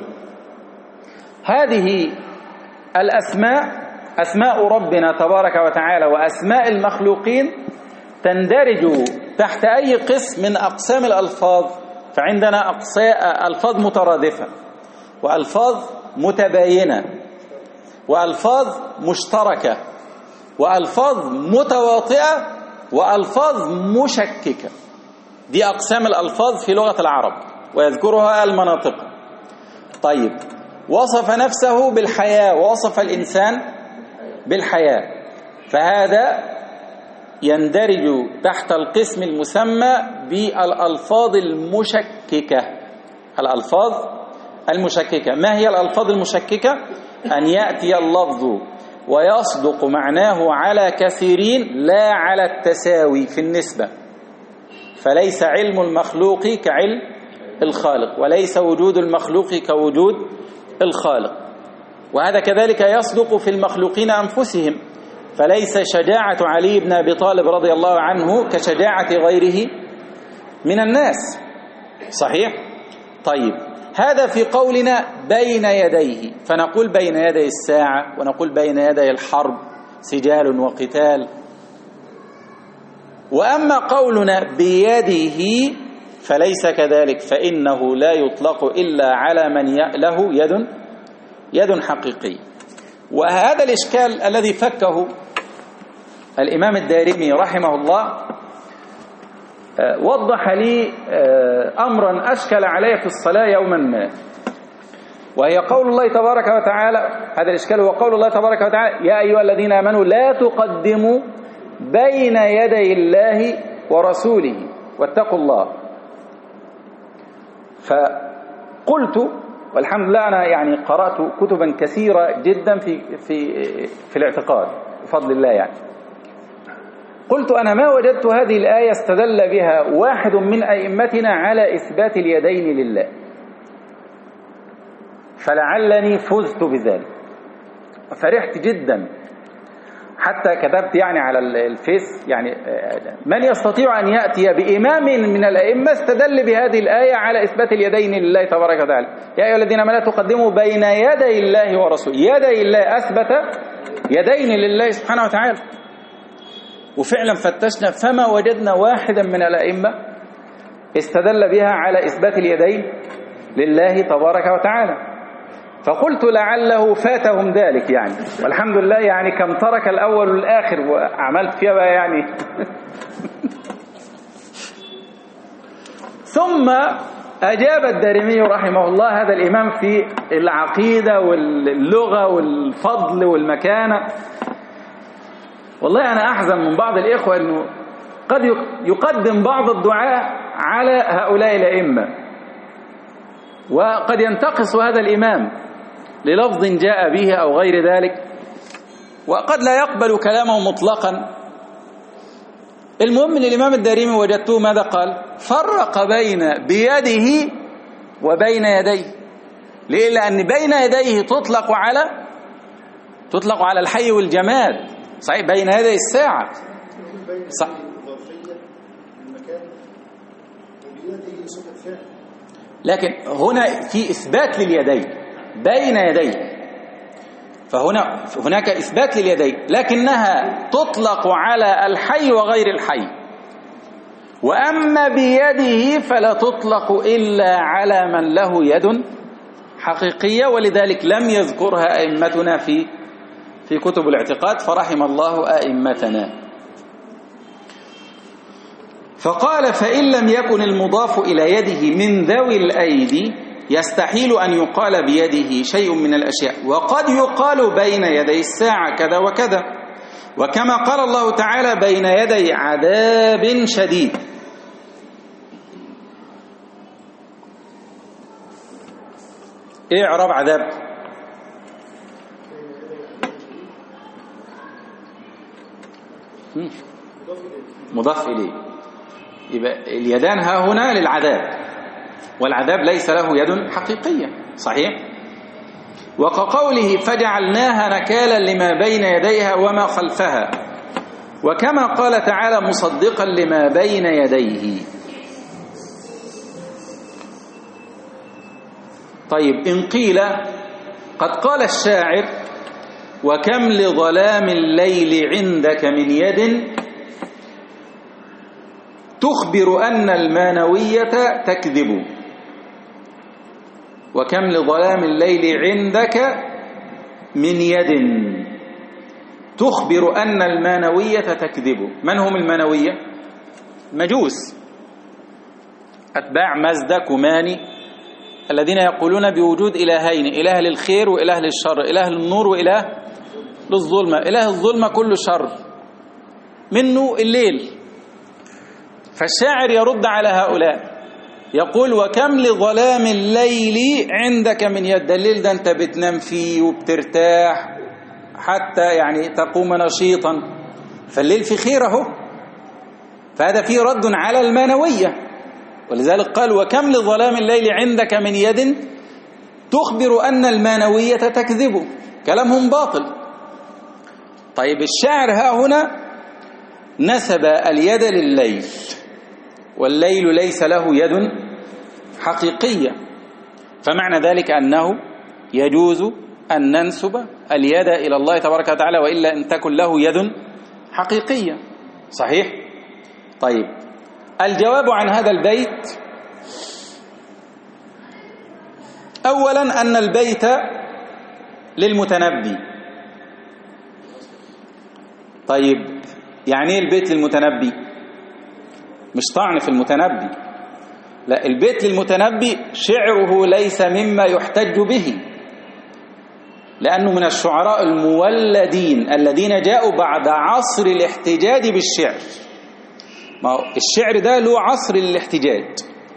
هذه الأسماء أسماء ربنا تبارك وتعالى وأسماء المخلوقين تندرج تحت أي قسم من أقسام الألفاظ. فعندنا ألفاظ مترادفة وألفاظ متباينة وألفاظ مشتركة وألفاظ متواطئة وألفاظ مشككة. دي أقسام الألفاظ في لغة العرب ويذكرها المناطق. طيب، وصف نفسه بالحياة ووصف الإنسان بالحياة، فهذا يندرج تحت القسم المسمى بالألفاظ المشككة. الألفاظ المشككة، ما هي الألفاظ المشككة؟ أن يأتي اللفظ ويصدق معناه على كثيرين لا على التساوي في النسبة، فليس علم المخلوق كعلم الخالق وليس وجود المخلوق كوجود الخالق. وهذا كذلك يصدق في المخلوقين أنفسهم، فليس شجاعة علي بن أبي طالب رضي الله عنه كشجاعة غيره من الناس، صحيح؟ طيب، هذا في قولنا بين يديه، فنقول بين يدي الساعة ونقول بين يدي الحرب سجال وقتال. وأما قولنا بيده فليس كذلك، فإنه لا يطلق إلا على من له يد يد حقيقي. وهذا الإشكال الذي فكه الإمام الدارمي رحمه الله وضح لي أمرا أشكل علي في الصلاة يوما ما، وهي قول الله تبارك وتعالى. هذا الإشكال هو قول الله تبارك وتعالى يا أيها الذين آمنوا لا تقدموا بين يدي الله ورسوله واتقوا الله. فقلت، والحمد لله أنا يعني قرأت كتبا كثيرة جدا في في في الاعتقاد بفضل الله، يعني قلت أنا ما وجدت هذه الآية استدل بها واحد من أئمتنا على إثبات اليدين لله، فلعلني فزت بذلك. فرحت جدا حتى كتبت يعني على الفيس يعني من يستطيع أن يأتي بإمام من الأئمة استدل بهذه الآية على إثبات اليدين لله تبارك وتعالى. يا أيها الذين آمنوا لا تقدموا بين يدي الله ورسوله. يدي الله أثبت يدين لله سبحانه وتعالى، وفعلا فتشنا فما وجدنا واحدا من الأئمة استدل بها على إثبات اليدين لله تبارك وتعالى. فقلت لعله فاتهم ذلك يعني، والحمد لله يعني كم ترك الأول والآخر وعملت فيها بقى يعني. ثم أجاب الدارمي رحمه الله هذا الإمام في العقيدة واللغة والفضل والمكانة. والله أنا أحزن من بعض الإخوة أنه قد يقدم بعض الدعاء على هؤلاء الأئمة، وقد ينتقص هذا الإمام للفظ جاء به أو غير ذلك، وقد لا يقبل كلامه مطلقا. المهم أن الإمام الدارمي وجدته ماذا قال؟ فرق بين بيده وبين يديه. ليه؟ لأن بين يديه تطلق على تطلق على الحي والجماد، صحيح، بين يدي الساعة صح. لكن هنا في إثبات لليدين بين يديه، فهنا هناك إثبات لليدين، لكنها تطلق على الحي وغير الحي. وأما بيده فلا تطلق إلا على من له يد حقيقية، ولذلك لم يذكرها أئمتنا في في كتب الاعتقاد، فرحم الله أئمتنا. فقال: فإن لم يكن المضاف إلى يده من ذوي الأيدي يستحيل أن يقال بيده شيء من الأشياء، وقد يقال بين يدي الساعة كذا وكذا، وكما قال الله تعالى: بين يدي عذاب شديد. إيه إعراب عذاب؟ مضاف إليه، يبقى اليدان ها هنا للعذاب، والعذاب ليس له يد حقيقية، صحيح؟ وكقوله: فجعلناها نكالا لما بين يديها وما خلفها، وكما قال تعالى: مصدقا لما بين يديه. طيب، إن قيل قد قال الشاعر: وكم لظلام الليل عندك من يد تخبر أن المانوية تكذب. وكم لظلام الليل عندك من يد تخبر أن المانوية تكذب. من هم المانوية؟ مجوس، أتباع مزدك وماني، الذين يقولون بوجود إلهين: إله للخير وإله للشر، إله للنور وإله للظلمة. إله الظلمة كل شر، منه الليل. فالشاعر يرد على هؤلاء يقول: وكم لظلام الليل عندك من يد. الليل ده أنت بتنام فيه وبترتاح حتى يعني تقوم نشيطا، فالليل في خير اهو. فهذا فيه رد على المانوية، ولذلك قال: وكم لظلام الليل عندك من يد تخبر أن المانوية تكذب. كلامهم باطل. طيب، الشاعر ها هنا نسب اليد لليل، والليل ليس له يد حقيقية، فمعنى ذلك أنه يجوز أن ننسب اليد إلى الله تبارك وتعالى، وإلا أن تكن له يد حقيقية، صحيح؟ طيب، الجواب عن هذا البيت: أولا أن البيت للمتنبي. طيب، يعني ايه البيت للمتنبي؟ مش طعن في المتنبي، لا، البيت للمتنبي شعره ليس مما يحتج به، لأنه من الشعراء المولدين الذين جاءوا بعد عصر الاحتجاج بالشعر. ما هو الشعر ده له عصر للاحتجاج.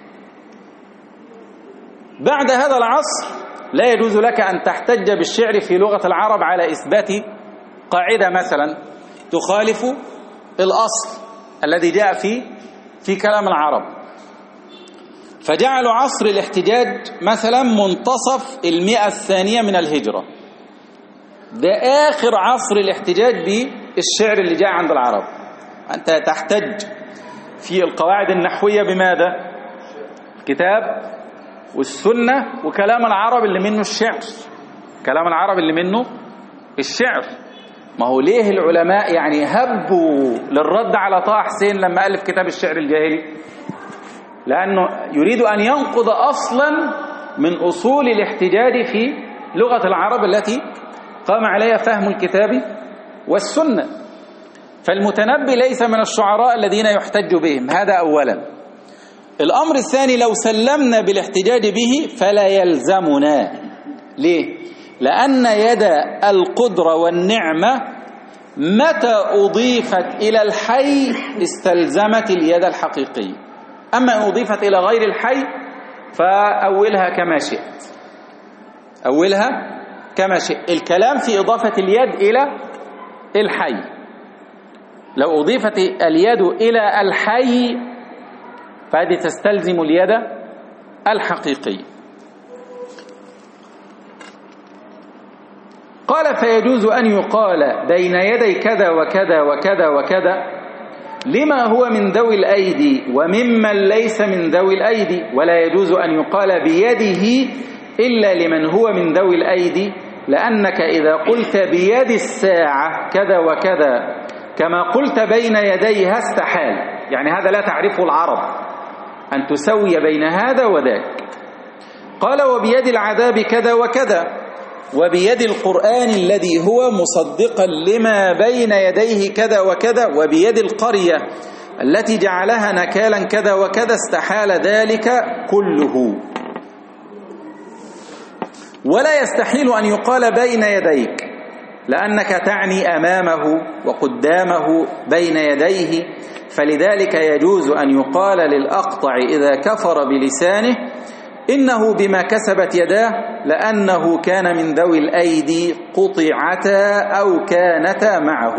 بعد هذا العصر لا يجوز لك أن تحتج بالشعر في لغة العرب على إثبات قاعدة مثلا تخالف الأصل الذي جاء فيه في كلام العرب. فجعلوا عصر الاحتجاج مثلا منتصف المئة الثانية من الهجرة، ده آخر عصر الاحتجاج الشعر اللي جاء عند العرب. أنت تحتج في القواعد النحوية بماذا؟ الكتاب والسنة وكلام العرب اللي منه الشعر. كلام العرب اللي منه الشعر. ما هو ليه العلماء يعني هبوا للرد على طه حسين لما ألف كتاب الشعر الجاهلي؟ لأنه يريد أن ينقض أصلا من أصول الاحتجاج في لغة العرب التي قام عليها فهم الكتاب والسنة. فالمتنبي ليس من الشعراء الذين يحتج بهم، هذا أولا. الأمر الثاني، لو سلمنا بالاحتجاج به فلا يلزمنا. ليه؟ لأن يد القدرة والنعمة متى أضيفت إلى الحي استلزمت اليد الحقيقية. أما إن أضيفت إلى غير الحي فأولها كما شئت. أولها كما شئت. الكلام في إضافة اليد إلى الحي. لو أضيفت اليد إلى الحي فهذه تستلزم اليد الحقيقية. قال فيجوز أن يقال بين يدي كذا وكذا وكذا وكذا لما هو من ذوي الأيدي وممن ليس من ذوي الأيدي، ولا يجوز أن يقال بيده إلا لمن هو من ذوي الأيدي، لأنك إذا قلت بيد الساعة كذا وكذا كما قلت بين يديها استحال. يعني هذا لا تعرفه العرب، أن تسوي بين هذا وذاك. قال وبيد العذاب كذا وكذا، وبيد القرآن الذي هو مصدقا لما بين يديه كذا وكذا، وبيد القرية التي جعلها نكالا كذا وكذا، استحال ذلك كله. ولا يستحيل أن يقال بين يديك، لأنك تعني أمامه وقدامه بين يديه، فلذلك يجوز أن يقال للأقطع إذا كفر بلسانه إنه بما كسبت يداه، لأنه كان من ذوي الأيدي قطعتا أو كانتا معه.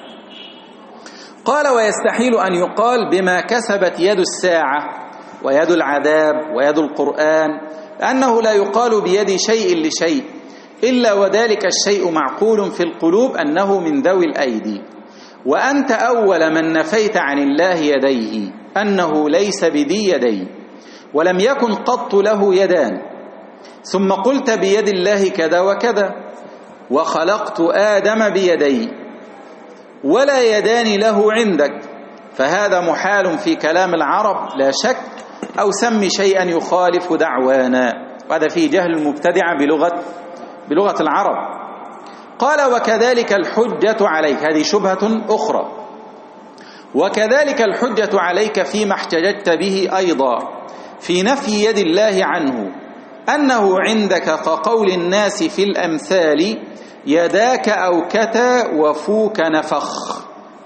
قال ويستحيل أن يقال بما كسبت يد الساعة ويد العذاب ويد القرآن، لأنه لا يقال بيد شيء لشيء إلا وذلك الشيء معقول في القلوب أنه من ذوي الأيدي. وأنت أول من نفيت عن الله يديه أنه ليس بذي يدي، ولم يكن قط له يدان، ثم قلت بيد الله كذا وكذا، وخلقت آدم بيدي ولا يدان له عندك، فهذا محال في كلام العرب لا شك، أو سم شيئا يخالف دعوانا. وهذا فيه جهل المبتدع بلغة بلغة العرب. قال وكذلك الحجة عليك، هذه شبهة أخرى، وكذلك الحجة عليك فيما احتججت به أيضا في نفي يد الله عنه، أنه عندك كقول الناس في الأمثال يداك أوكتا وفوك نفخ.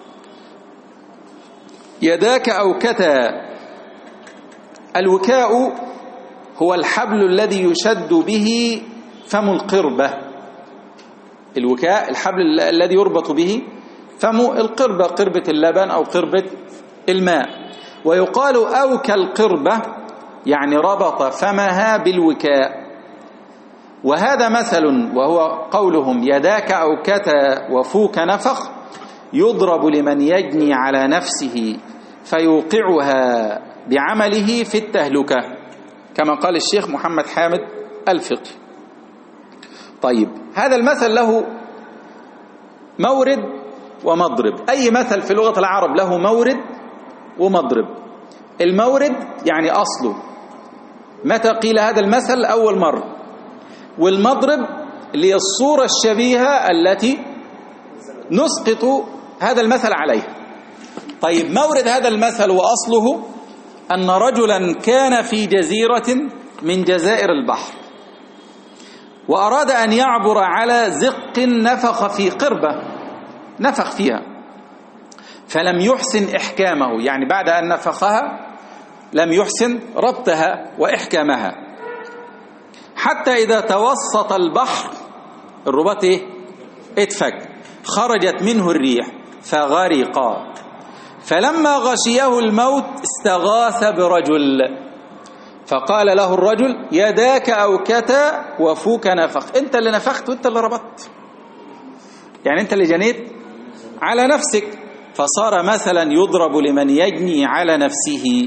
يداك أوكتا، الوكاء هو الحبل الذي يشد به فم القربة. الوكاء الحبل الذي يربط به فم القربة، قربة اللبن أو قربة الماء. ويقال أوكى القربة يعني ربط فمها بالوكاء. وهذا مثل، وهو قولهم يداك أوكتا وفوك نفخ، يضرب لمن يجني على نفسه فيوقعها بعمله في التهلكة، كما قال الشيخ محمد حامد الفقي. طيب، هذا المثل له مورد ومضرب. أي مثل في لغة العرب له مورد ومضرب. المورد يعني أصله، متى قيل هذا المثل أول مرة. والمضرب اللي هي الصورة الشبيهة التي نسقط هذا المثل عليها. طيب، مورد هذا المثل وأصله أن رجلا كان في جزيرة من جزائر البحر، وأراد أن يعبر على زق نفخ في قربة، نفخ فيها، فلم يحسن إحكامه، يعني بعد أن نفخها لم يحسن ربطها وإحكامها، حتى إذا توسط البحر الرباط إيه؟ اتفك، خرجت منه الريح فغرقا. فلما غشيه الموت استغاث برجل، فقال له الرجل يداك أوكتا وفوك نفخ. انت اللي نفخت وانت اللي ربطت، يعني انت اللي جنيت على نفسك، فصار مثلا يضرب لمن يجني على نفسه.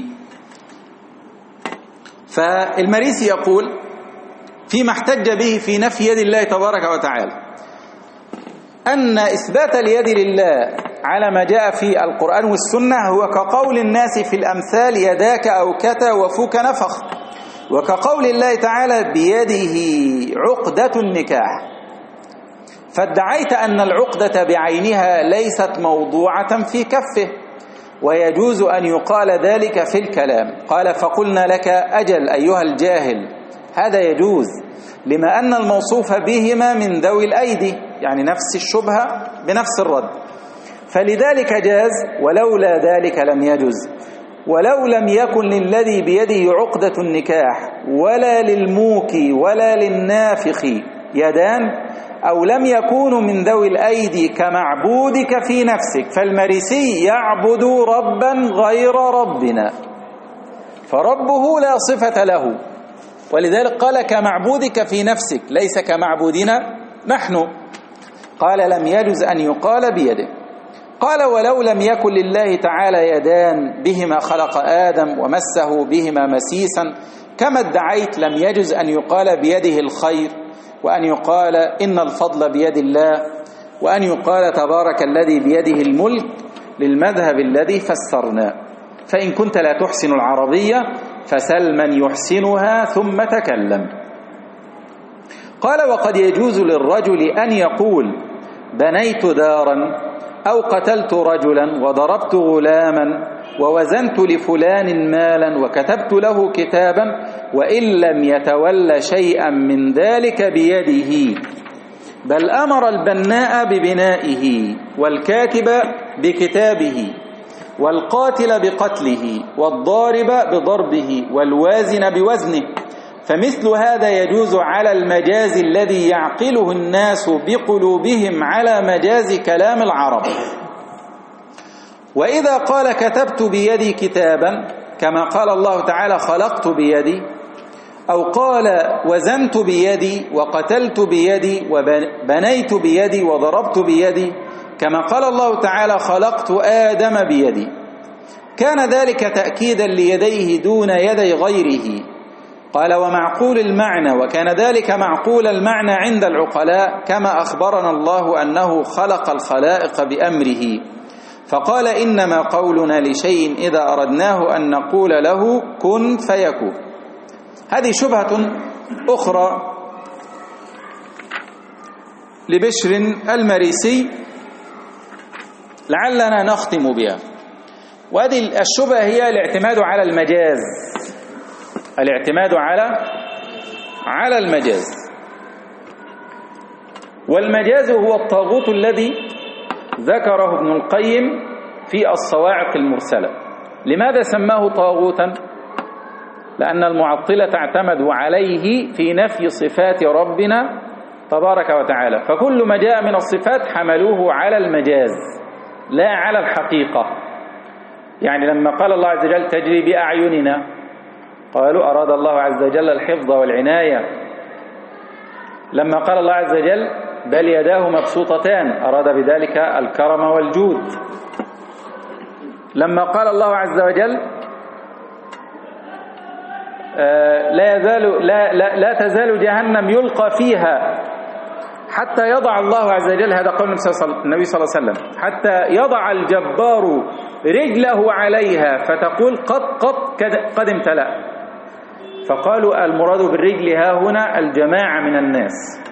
فالمريسي يقول فيما احتج به في نفي يد الله تبارك وتعالى أن إثبات اليد لله على ما جاء في القرآن والسنة هو كقول الناس في الأمثال يداك أوكت وفوك نفخ، وكقول الله تعالى بيده عقدة النكاح. فادعيت أن العقدة بعينها ليست موضوعة في كفه، ويجوز أن يقال ذلك في الكلام. قال فقلنا لك أجل أيها الجاهل، هذا يجوز لما أن الموصوف بهما من ذوي الأيدي، يعني نفس الشبهة بنفس الرد، فلذلك جاز، ولولا ذلك لم يجز. ولو لم يكن للذي بيده عقدة النكاح ولا للموكي ولا للنافخ يدان، أو لم يكونوا من ذوي الأيدي كمعبودك في نفسك، فالمريسي يعبد ربا غير ربنا، فربه لا صفة له، ولذلك قال كمعبودك في نفسك ليس كمعبودنا نحن. قال لم يجز أن يقال بيده. قال ولو لم يكن لله تعالى يدان بهما خلق آدم ومسه بهما مسيسا كما ادعيت لم يجز أن يقال بيده الخير، وأن يقال إن الفضل بيد الله، وأن يقال تبارك الذي بيده الملك للمذهب الذي فسرنا. فإن كنت لا تحسن العربية فسل من يحسنها ثم تكلم. قال وقد يجوز للرجل أن يقول بنيت دارا أو قتلت رجلا وضربت غلاما ووزنت لفلان مالا وكتبت له كتابا وإن لم يتولى شيئا من ذلك بيده، بل أمر البناء ببنائه والكاتب بكتابه والقاتل بقتله والضارب بضربه والوازن بوزنه، فمثل هذا يجوز على المجاز الذي يعقله الناس بقلوبهم على مجاز كلام العرب. وإذا قال كتبت بيدي كتابا كما قال الله تعالى خلقت بيدي، أو قال وزنت بيدي وقتلت بيدي وبنيت بيدي وضربت بيدي كما قال الله تعالى خلقت آدم بيدي، كان ذلك تأكيدا ليديه دون يدي غيره. قال ومعقول المعنى، وكان ذلك معقول المعنى عند العقلاء كما أخبرنا الله أنه خلق الخلائق بأمره، فقال إنما قولنا لشيء إذا أردناه أن نقول له كن فيكون. هذه شبهة أخرى لبشر المريسي لعلنا نختم بها، وهذه الشبهة هي الاعتماد على المجاز، الاعتماد على على المجاز. والمجاز هو الطاغوت الذي ذكره ابن القيم في الصواعق المرسلة. لماذا سماه طاغوتا؟ لأن المعطلة اعتمدوا عليه في نفي صفات ربنا تبارك وتعالى، فكل ما جاء من الصفات حملوه على المجاز لا على الحقيقة. يعني لما قال الله عز وجل تجري بأعيننا، قالوا أراد الله عز وجل الحفظ والعناية. لما قال الله عز وجل بل يداه مبسوطتان، أراد بذلك الكرم والجود. لما قال الله عز وجل آه لا يزال لا, لا, لا تزال جهنم يلقى فيها حتى يضع الله عز وجل، هذا قول النبي صلى الله عليه وسلم، حتى يضع الجبار رجله عليها فتقول قد قد قد امتلأ. فقالوا المراد بالرجل ها هنا الجماعة من الناس،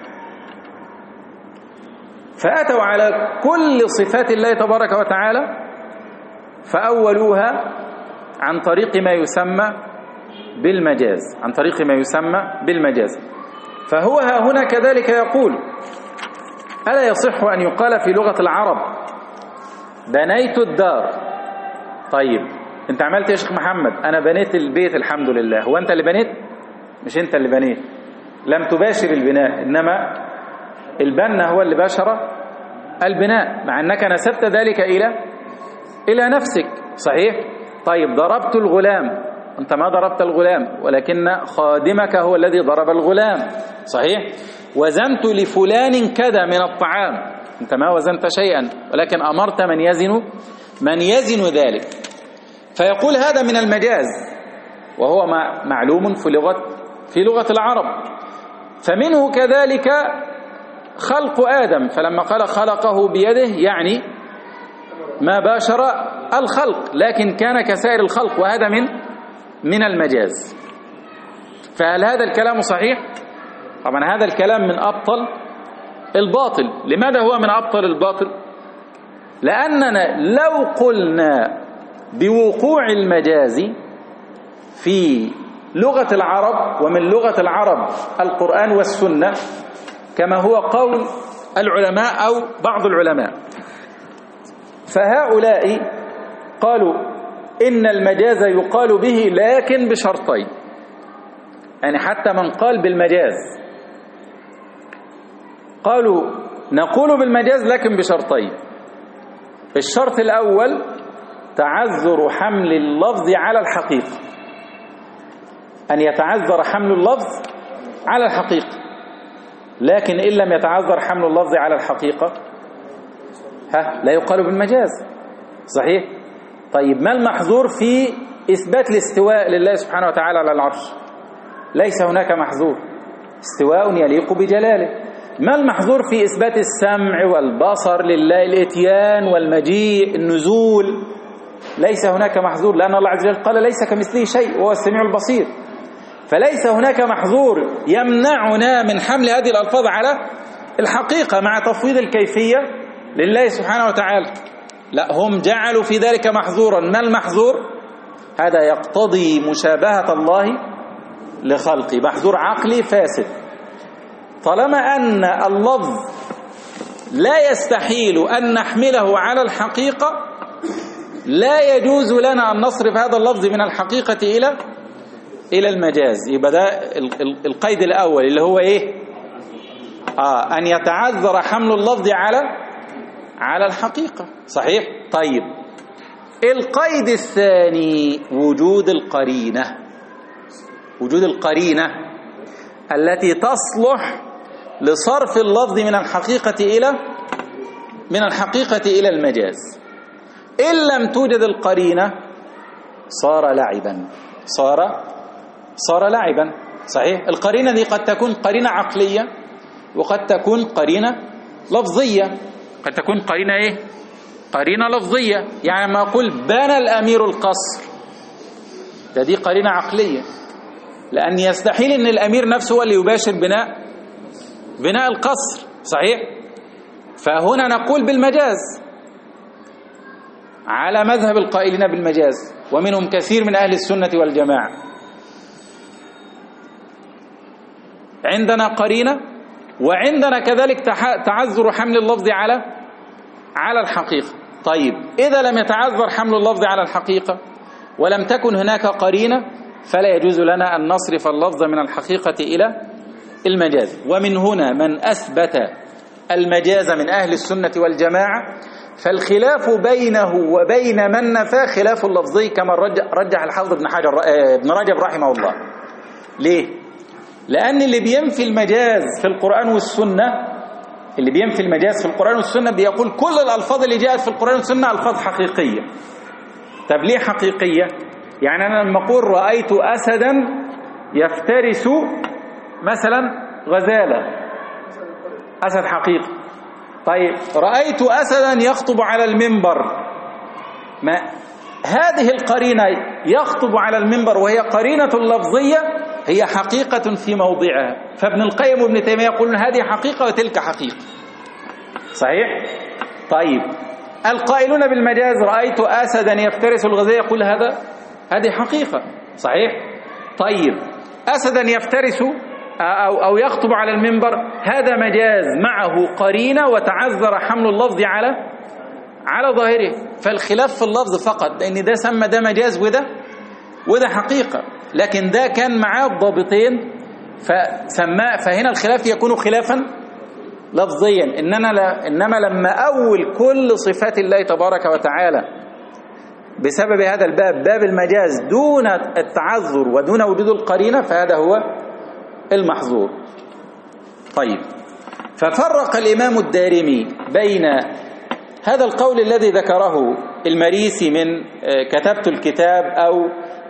فأتوا على كل صفات الله تبارك وتعالى فأولوها عن طريق ما يسمى بالمجاز، عن طريق ما يسمى بالمجاز. فهو ها هنا كذلك يقول ألا يصح أن يقال في لغة العرب بنيت الدار؟ طيب انت عملت يا شيخ محمد؟ انا بنيت البيت الحمد لله. هو انت اللي بنيت؟ مش انت اللي بنيت، لم تباشر البناء، انما البنا هو اللي باشر البناء، مع انك نسبت ذلك الى الى نفسك. صحيح؟ طيب ضربت الغلام، انت ما ضربت الغلام ولكن خادمك هو الذي ضرب الغلام. صحيح؟ وزنت لفلان كذا من الطعام، أنت ما وزنت شيئا، ولكن أمرت من يزن من يزن ذلك. فيقول هذا من المجاز، وهو معلوم في لغة في لغة العرب. فمنه كذلك خلق آدم، فلما قال خلقه بيده يعني ما باشر الخلق، لكن كان كسائر الخلق، وهذا من من المجاز. فهل هذا الكلام صحيح؟ طبعا هذا الكلام من أبطل الباطل. لماذا هو من أبطل الباطل؟ لأننا لو قلنا بوقوع المجاز في لغة العرب، ومن لغة العرب القرآن والسنة كما هو قول العلماء أو بعض العلماء، فهؤلاء قالوا إن المجاز يقال به لكن بشرطين. يعني حتى من قال بالمجاز قالوا نقول بالمجاز لكن بشرطين. الشرط الأول تعذر حمل اللفظ على الحقيقة، أن يتعذر حمل اللفظ على الحقيقة. لكن إن لم يتعذر حمل اللفظ على الحقيقة ها لا يقال بالمجاز. صحيح؟ طيب ما المحظور في إثبات الاستواء لله سبحانه وتعالى على العرش؟ ليس هناك محظور، استواء يليق بجلاله. ما المحظور في إثبات السمع والبصر لله، الإتيان والمجيء النزول؟ ليس هناك محظور، لأن الله عز وجل قال ليس كمثله شيء وهو السميع البصير. فليس هناك محظور يمنعنا من حمل هذه الألفاظ على الحقيقة مع تفويض الكيفية لله سبحانه وتعالى. لا، هم جعلوا في ذلك محظورا. ما المحظور؟ هذا يقتضي مشابهة الله لخلقه، محظور عقلي فاسد. طالما أن اللفظ لا يستحيل أن نحمله على الحقيقة، لا يجوز لنا أن نصرف هذا اللفظ من الحقيقة إلى إلى المجاز. يبقى ده القيد الأول اللي هو إيه؟ آه أن يتعذر حمل اللفظ على على الحقيقة. صحيح؟ طيب القيد الثاني وجود القرينة، وجود القرينة التي تصلح لصرف اللفظ من الحقيقة إلى من الحقيقة إلى المجاز. إن لم توجد القرينة صار لعبا، صار صار لعبا. صحيح؟ القرينة دي قد تكون قرينة عقلية، وقد تكون قرينة لفظية. قد تكون قرينة إيه؟ قرينة لفظية. يعني ما أقول بنى الأمير القصر، ده دي قرينة عقلية، لأن يستحيل أن الأمير نفسه هو اللي يباشر بناء بناء القصر. صحيح؟ فهنا نقول بالمجاز على مذهب القائلين بالمجاز، ومنهم كثير من أهل السنة والجماعة. عندنا قرينة، وعندنا كذلك تعذر حمل اللفظ على على الحقيقة. طيب إذا لم يتعذر حمل اللفظ على الحقيقة ولم تكن هناك قرينة، فلا يجوز لنا أن نصرف اللفظ من الحقيقة إلى المجاز. ومن هنا من أثبت المجاز من أهل السنة والجماعة، فالخلاف بينه وبين من نفى خلاف اللفظي، كما رجح الحافظ ابن حجر ابن رجب رحمه الله. ليه؟ لأن اللي بينفي المجاز في القرآن والسنة، اللي بينفي المجاز في القرآن والسنة بيقول كل الألفاظ اللي جاءت في القرآن والسنة ألفاظ حقيقية. طب ليه حقيقية؟ يعني أنا لما أقول رأيت أسدا يفترس مثلا غزالة، أسد حقيقي. طيب رأيت أسدا يخطب على المنبر، ما هذه القرينة يخطب على المنبر وهي قرينة لفظية، هي حقيقة في موضعها. فابن القيم وابن تيمية يقولون هذه حقيقة وتلك حقيقة. صحيح؟ طيب القائلون بالمجاز رأيت أسدا يفترس الغزالة، يقول هذا هذه حقيقة. صحيح؟ طيب أسدا يفترس أو أو يخطب على المنبر، هذا مجاز معه قرينة وتعذر حمل اللفظ على على ظاهره. فالخلاف في اللفظ فقط، لأن ده سمى ده مجاز وده وده حقيقة، لكن ده كان معاه ضابطين فسماه، فهنا الخلاف يكون خلافا لفظيا. إننا لا إنما لما أول كل صفات الله تبارك وتعالى بسبب هذا الباب، باب المجاز دون التعذر ودون وجود القرينة، فهذا هو المحظور. طيب ففرق الإمام الدارمي بين هذا القول الذي ذكره المريسي من كتبت الكتاب أو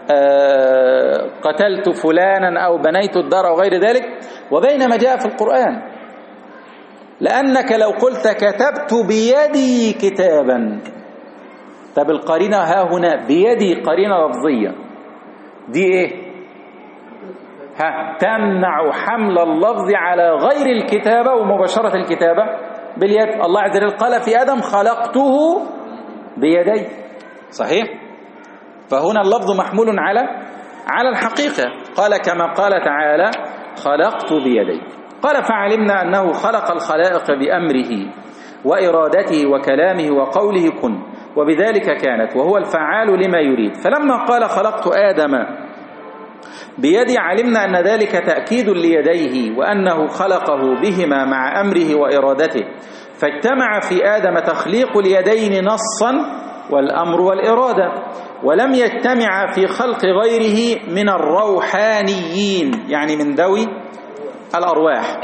قتلت فلانا أو بنيت الدار أو غير ذلك، وبين ما جاء في القرآن. لأنك لو قلت كتبت بيدي كتابا، طب القرينة ها هنا بيدي قرينة لفظية، دي ايه؟ ها تمنع حمل اللفظ على غير الكتابة ومباشرة الكتابة باليد. الله عز وجل قال في آدم خلقته بيدي، صحيح؟ فهنا اللفظ محمول على على الحقيقة. قال كما قال تعالى خلقت بيدي. قال فعلمنا أنه خلق الخلائق بأمره وإرادته وكلامه وقوله كن، وبذلك كانت، وهو الفعال لما يريد. فلما قال خلقت آدم بيدي علمنا أن ذلك تأكيد ليديه، وأنه خلقه بهما مع أمره وإرادته، فاجتمع في آدم تخليق اليدين نصا والأمر والإرادة، ولم يجتمع في خلق غيره من الروحانيين، يعني من ذوي الأرواح،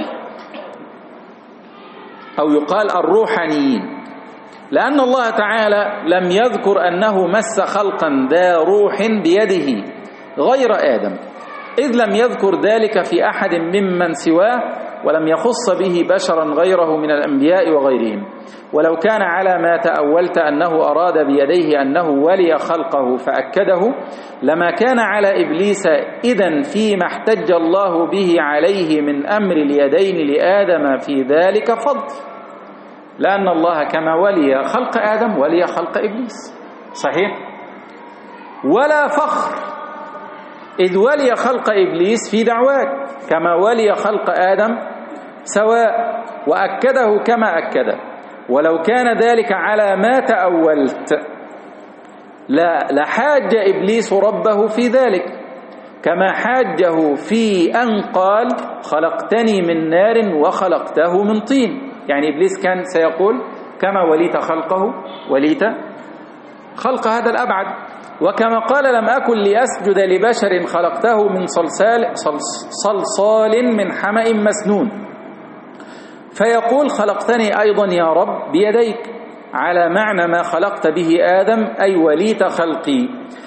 أو يقال الروحانيين، لأن الله تعالى لم يذكر أنه مس خلقا ذا روح بيده غير آدم، إذ لم يذكر ذلك في أحد ممن سواه، ولم يخص به بشرا غيره من الأنبياء وغيرهم. ولو كان على ما تأولت أنه أراد بيديه أنه ولي خلقه فأكده، لما كان على إبليس إذن فيما احتج الله به عليه من أمر اليدين لآدم في ذلك فضل، لأن الله كما ولي خلق آدم ولي خلق إبليس، صحيح؟ ولا فخر، إذ ولي خلق إبليس في دعواك كما ولي خلق آدم سواء، وأكده كما أكده. ولو كان ذلك على ما تأولت لا لحاج إبليس ربه في ذلك، كما حاجه في أن قال خلقتني من نار وخلقته من طين. يعني إبليس كان سيقول كما وليت خلقه وليت خلق هذا الأبعد. وكما قال لم أكن لأسجد لبشر خلقته من صلصال, صلصال من حمأ مسنون، فيقول خلقتني أيضا يا رب بيديك، على معنى ما خلقت به آدم أي وليت خلقي،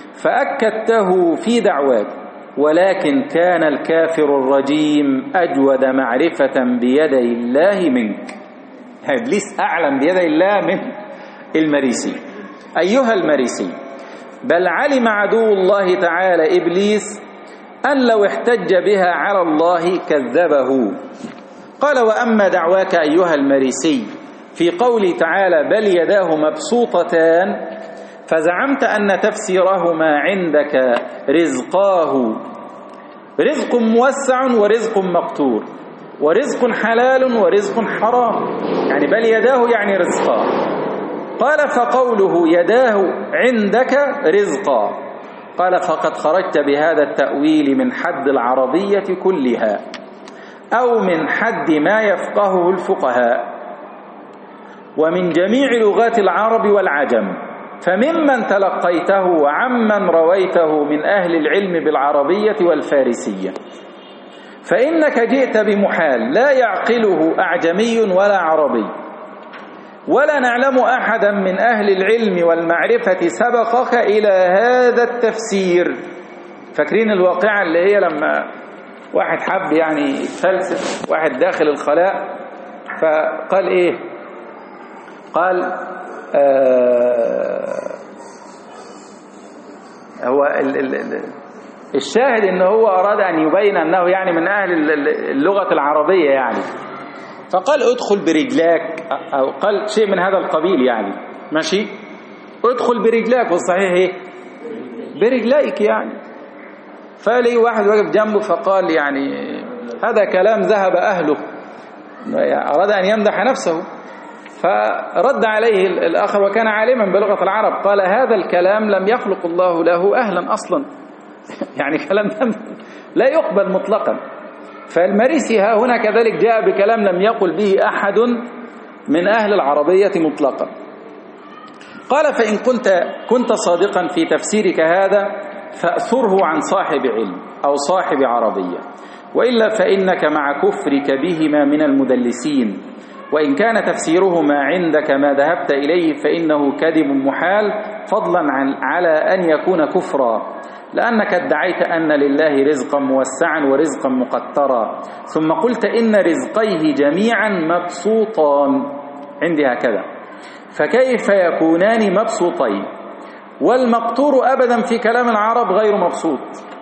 فأكدته في دعواك. ولكن كان الكافر الرجيم أجود معرفة بيدي الله منك. إبليس أعلم بيدي الله من المريسي. أيها المريسي، بل علم عدو الله تعالى إبليس أن لو احتج بها على الله كذبه. قال وأما دعواك أيها المريسي في قوله تعالى بل يداه مبسوطتان، فزعمت أن تفسيرهما عندك رزقاه، رزق موسع ورزق مقتور، ورزق حلال ورزق حرام، يعني بل يداه يعني رزقاه. قال فقوله يداه عندك رزقا، قال فقد خرجت بهذا التأويل من حد العربية كلها، أو من حد ما يفقهه الفقهاء، ومن جميع لغات العرب والعجم، فممن تلقيته وعمن رويته من أهل العلم بالعربية والفارسية. فإنك جئت بمحال لا يعقله أعجمي ولا عربي، ولا نعلم أحدا من أهل العلم والمعرفة سبقك إلى هذا التفسير. فاكرين الواقعة اللي هي لما واحد حب يعني يتفلسف، واحد داخل الخلاء فقال إيه؟ قال آه هو ال ال ال الشاهد إنه هو أراد أن يبين أنه يعني من أهل اللغة العربية يعني، فقال ادخل برجلاك، أو قال شيء من هذا القبيل يعني، ماشي، ادخل برجلاك، والصحيح ايه برجليك يعني. فلي واحد واقف جنبه فقال يعني هذا كلام ذهب أهله، أراد أن يمدح نفسه، فرد عليه الآخر وكان عالما بلغة العرب، قال هذا الكلام لم يخلق الله له أهلا أصلا يعني كلام لا يقبل مطلقا. فالمريسي ها هنا كذلك جاء بكلام لم يقل به أحد من أهل العربية مطلقا. قال فإن كنت كنت صادقا في تفسيرك هذا فأثره عن صاحب علم أو صاحب عربية، وإلا فإنك مع كفرك بهما من المدلسين، وإن كان تفسيرهما عندك ما ذهبت إليه فإنه كذب محال، فضلا عن على أن يكون كفرا، لأنك ادعيت أن لله رزقا موسعا ورزقا مقترا، ثم قلت إن رزقيه جميعا مبسوطان عندي هكذا، فكيف يكونان مبسوطين؟ والمقتور أبدا في كلام العرب غير مبسوط،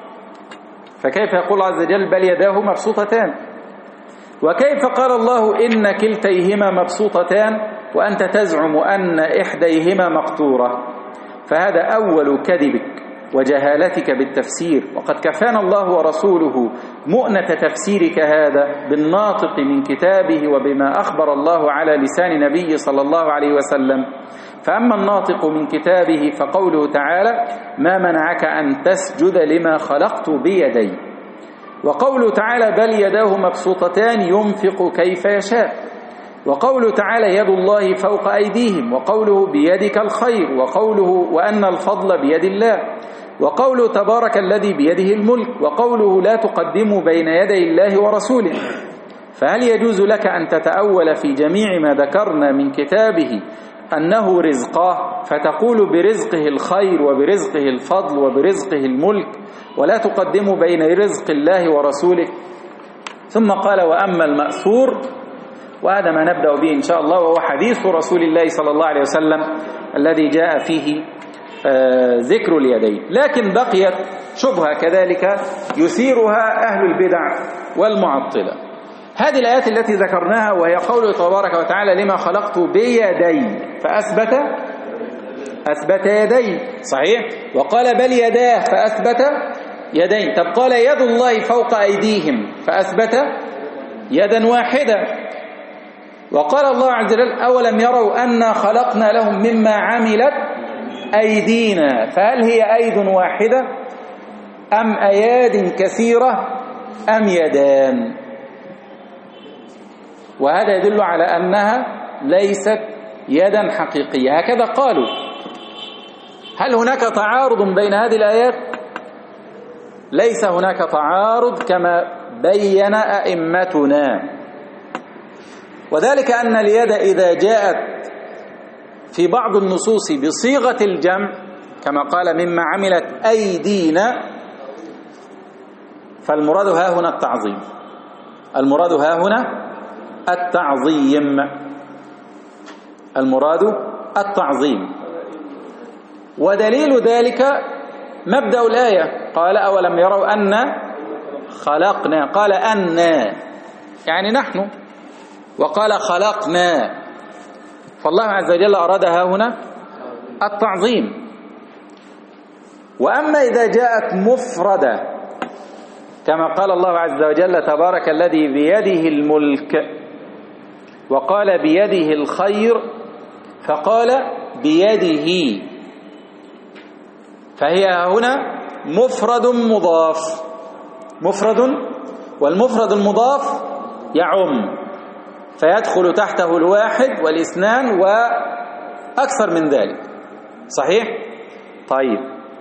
فكيف يقول عز وجل بل يداه مبسوطتان؟ وكيف قال الله إن كلتيهما مبسوطتان وأنت تزعم أن إحديهما مقتورة؟ فهذا أول كذبك وجهالتك بالتفسير، وقد كفانا الله ورسوله مؤنة تفسيرك هذا بالناطق من كتابه وبما أخبر الله على لسان نبي صلى الله عليه وسلم. فأما الناطق من كتابه فقوله تعالى ما منعك أن تسجد لما خلقت بيدي، وقوله تعالى بل يداه مبسوطتان ينفق كيف يشاء، وقوله تعالى يد الله فوق أيديهم، وقوله بيدك الخير، وقوله وأن الفضل بيد الله، وقوله تبارك الذي بيده الملك، وقوله لا تقدموا بين يدي الله ورسوله. فهل يجوز لك أن تتأول في جميع ما ذكرنا من كتابه أنه رزقاه فتقول برزقه الخير وبرزقه الفضل وبرزقه الملك، ولا تقدم بين رزق الله ورسوله؟ ثم قال وأما المأثور، وهذا ما نبدأ به إن شاء الله، وهو حديث رسول الله صلى الله عليه وسلم الذي جاء فيه آه ذكر اليدين. لكن بقيت شبهة كذلك يثيرها أهل البدع والمعطلة. هذه الآيات التي ذكرناها وهي قوله تبارك وتعالى لما خلقت بيدي، فأثبت أثبت يدي صحيح، وقال بل يداه فأثبت يدين. طب قال يد الله فوق أيديهم فأثبت يدا واحدة، وقال الله عز وجل أولم يروا أنا خلقنا لهم مما عملت أيدينا، فهل هي أيد واحدة أم أياد كثيرة أم يدان؟ وهذا يدل على أنها ليست يدا حقيقية، هكذا قالوا. هل هناك تعارض بين هذه الآيات؟ ليس هناك تعارض كما بين أئمتنا، وذلك أن اليد إذا جاءت في بعض النصوص بصيغة الجمع كما قال مما عملت أيدينا، فالمراد ها هنا التعظيم، المراد ها هنا التعظيم، المراد التعظيم. ودليل ذلك مبدأ الآية، قال أولم يروا أن خلقنا، قال أن يعني نحن، وقال خلقنا، فالله عز وجل أرادها هنا التعظيم. وأما إذا جاءت مفردة كما قال الله عز وجل تبارك الذي بيده الملك، وقال بيده الخير، فقال بيده، فهي هنا مفرد مضاف، مفرد، والمفرد المضاف يعم، فيدخل تحته الواحد والاثنان وأكثر من ذلك، صحيح؟ طيب،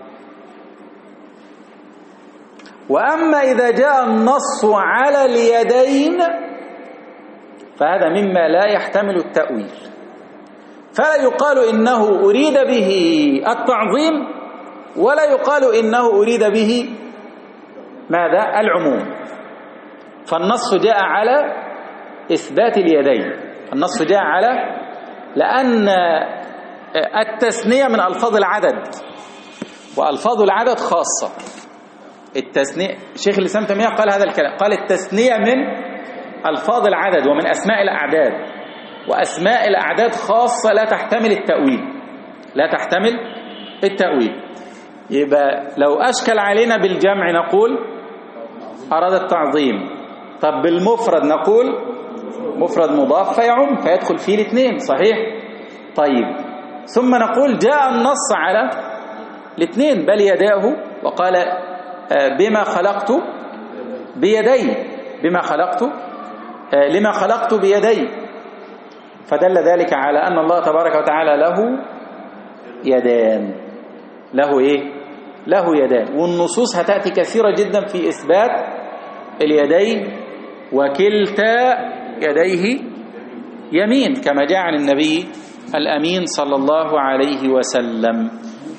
وأما إذا جاء النص على اليدين فهذا مما لا يحتمل التأويل، فلا يقال إنه أريد به التعظيم ولا يقال إنه أريد به ماذا؟ العموم. فالنص جاء على إثبات اليدين، النص جاء على، لأن التثنية من ألفاظ العدد، وألفاظ العدد خاصة. التثنية شيخ الإسلام تيمية قال هذا الكلام، قال التثنية من ألفاظ العدد ومن أسماء الأعداد، وأسماء الأعداد خاصة لا تحتمل التأويل، لا تحتمل التأويل. يبقى لو أشكل علينا بالجمع نقول أراد التعظيم، طب بالمفرد نقول مفرد مضاف فيعم فيدخل فيه الاثنين، صحيح؟ طيب، ثم نقول جاء النص على الاثنين بل يداه، وقال بما خلقت بيدي، بما خلقت لما خلقت بيدي، فدل ذلك على أن الله تبارك وتعالى له يدان، له إيه؟ له يدان. والنصوص هتأتي كثيرة جدا في إثبات اليدين، وكلتا يديه يمين كما جاء عن النبي الأمين صلى الله عليه وسلم.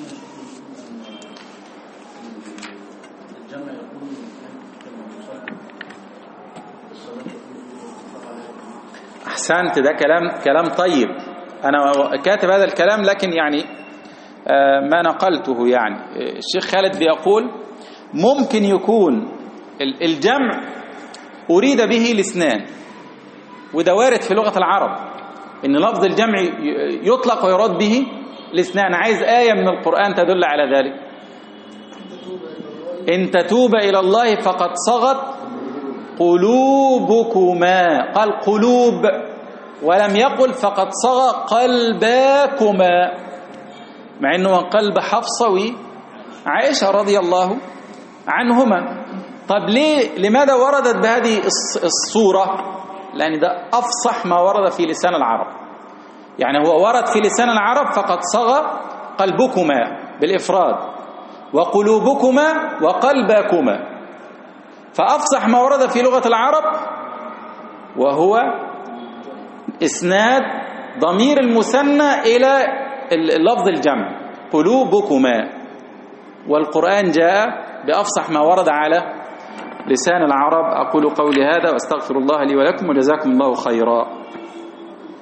أحسنت، ده كلام كلام طيب. أنا كاتب هذا الكلام لكن يعني ما نقلته. يعني الشيخ خالد بيقول ممكن يكون الجمع أريد به الاثنان، وده وارد في لغة العرب إن لفظ الجمع يطلق ويراد به الاثنان. عايز آية من القرآن تدل على ذلك. إن تتوب إلى الله فقد صغت قلوبكما، قال قلوب ولم يقل فقد صغى قلباكما، مع أنه قلب حفصة وعائشة رضي الله عنهما. طب ليه لماذا وردت بهذه الصورة؟ لأن ده أفصح ما ورد في لسان العرب. يعني هو ورد في لسان العرب فقد صغى قلبكما بالإفراد وقلوبكما وقلبكما، فأفصح ما ورد في لغة العرب وهو إسناد ضمير المثنى إلى لفظ الجمع قلوبكما، والقرآن جاء بأفصح ما ورد على لسان العرب. أقول قولي هذا وأستغفر الله لي ولكم وجزاكم الله خيرا.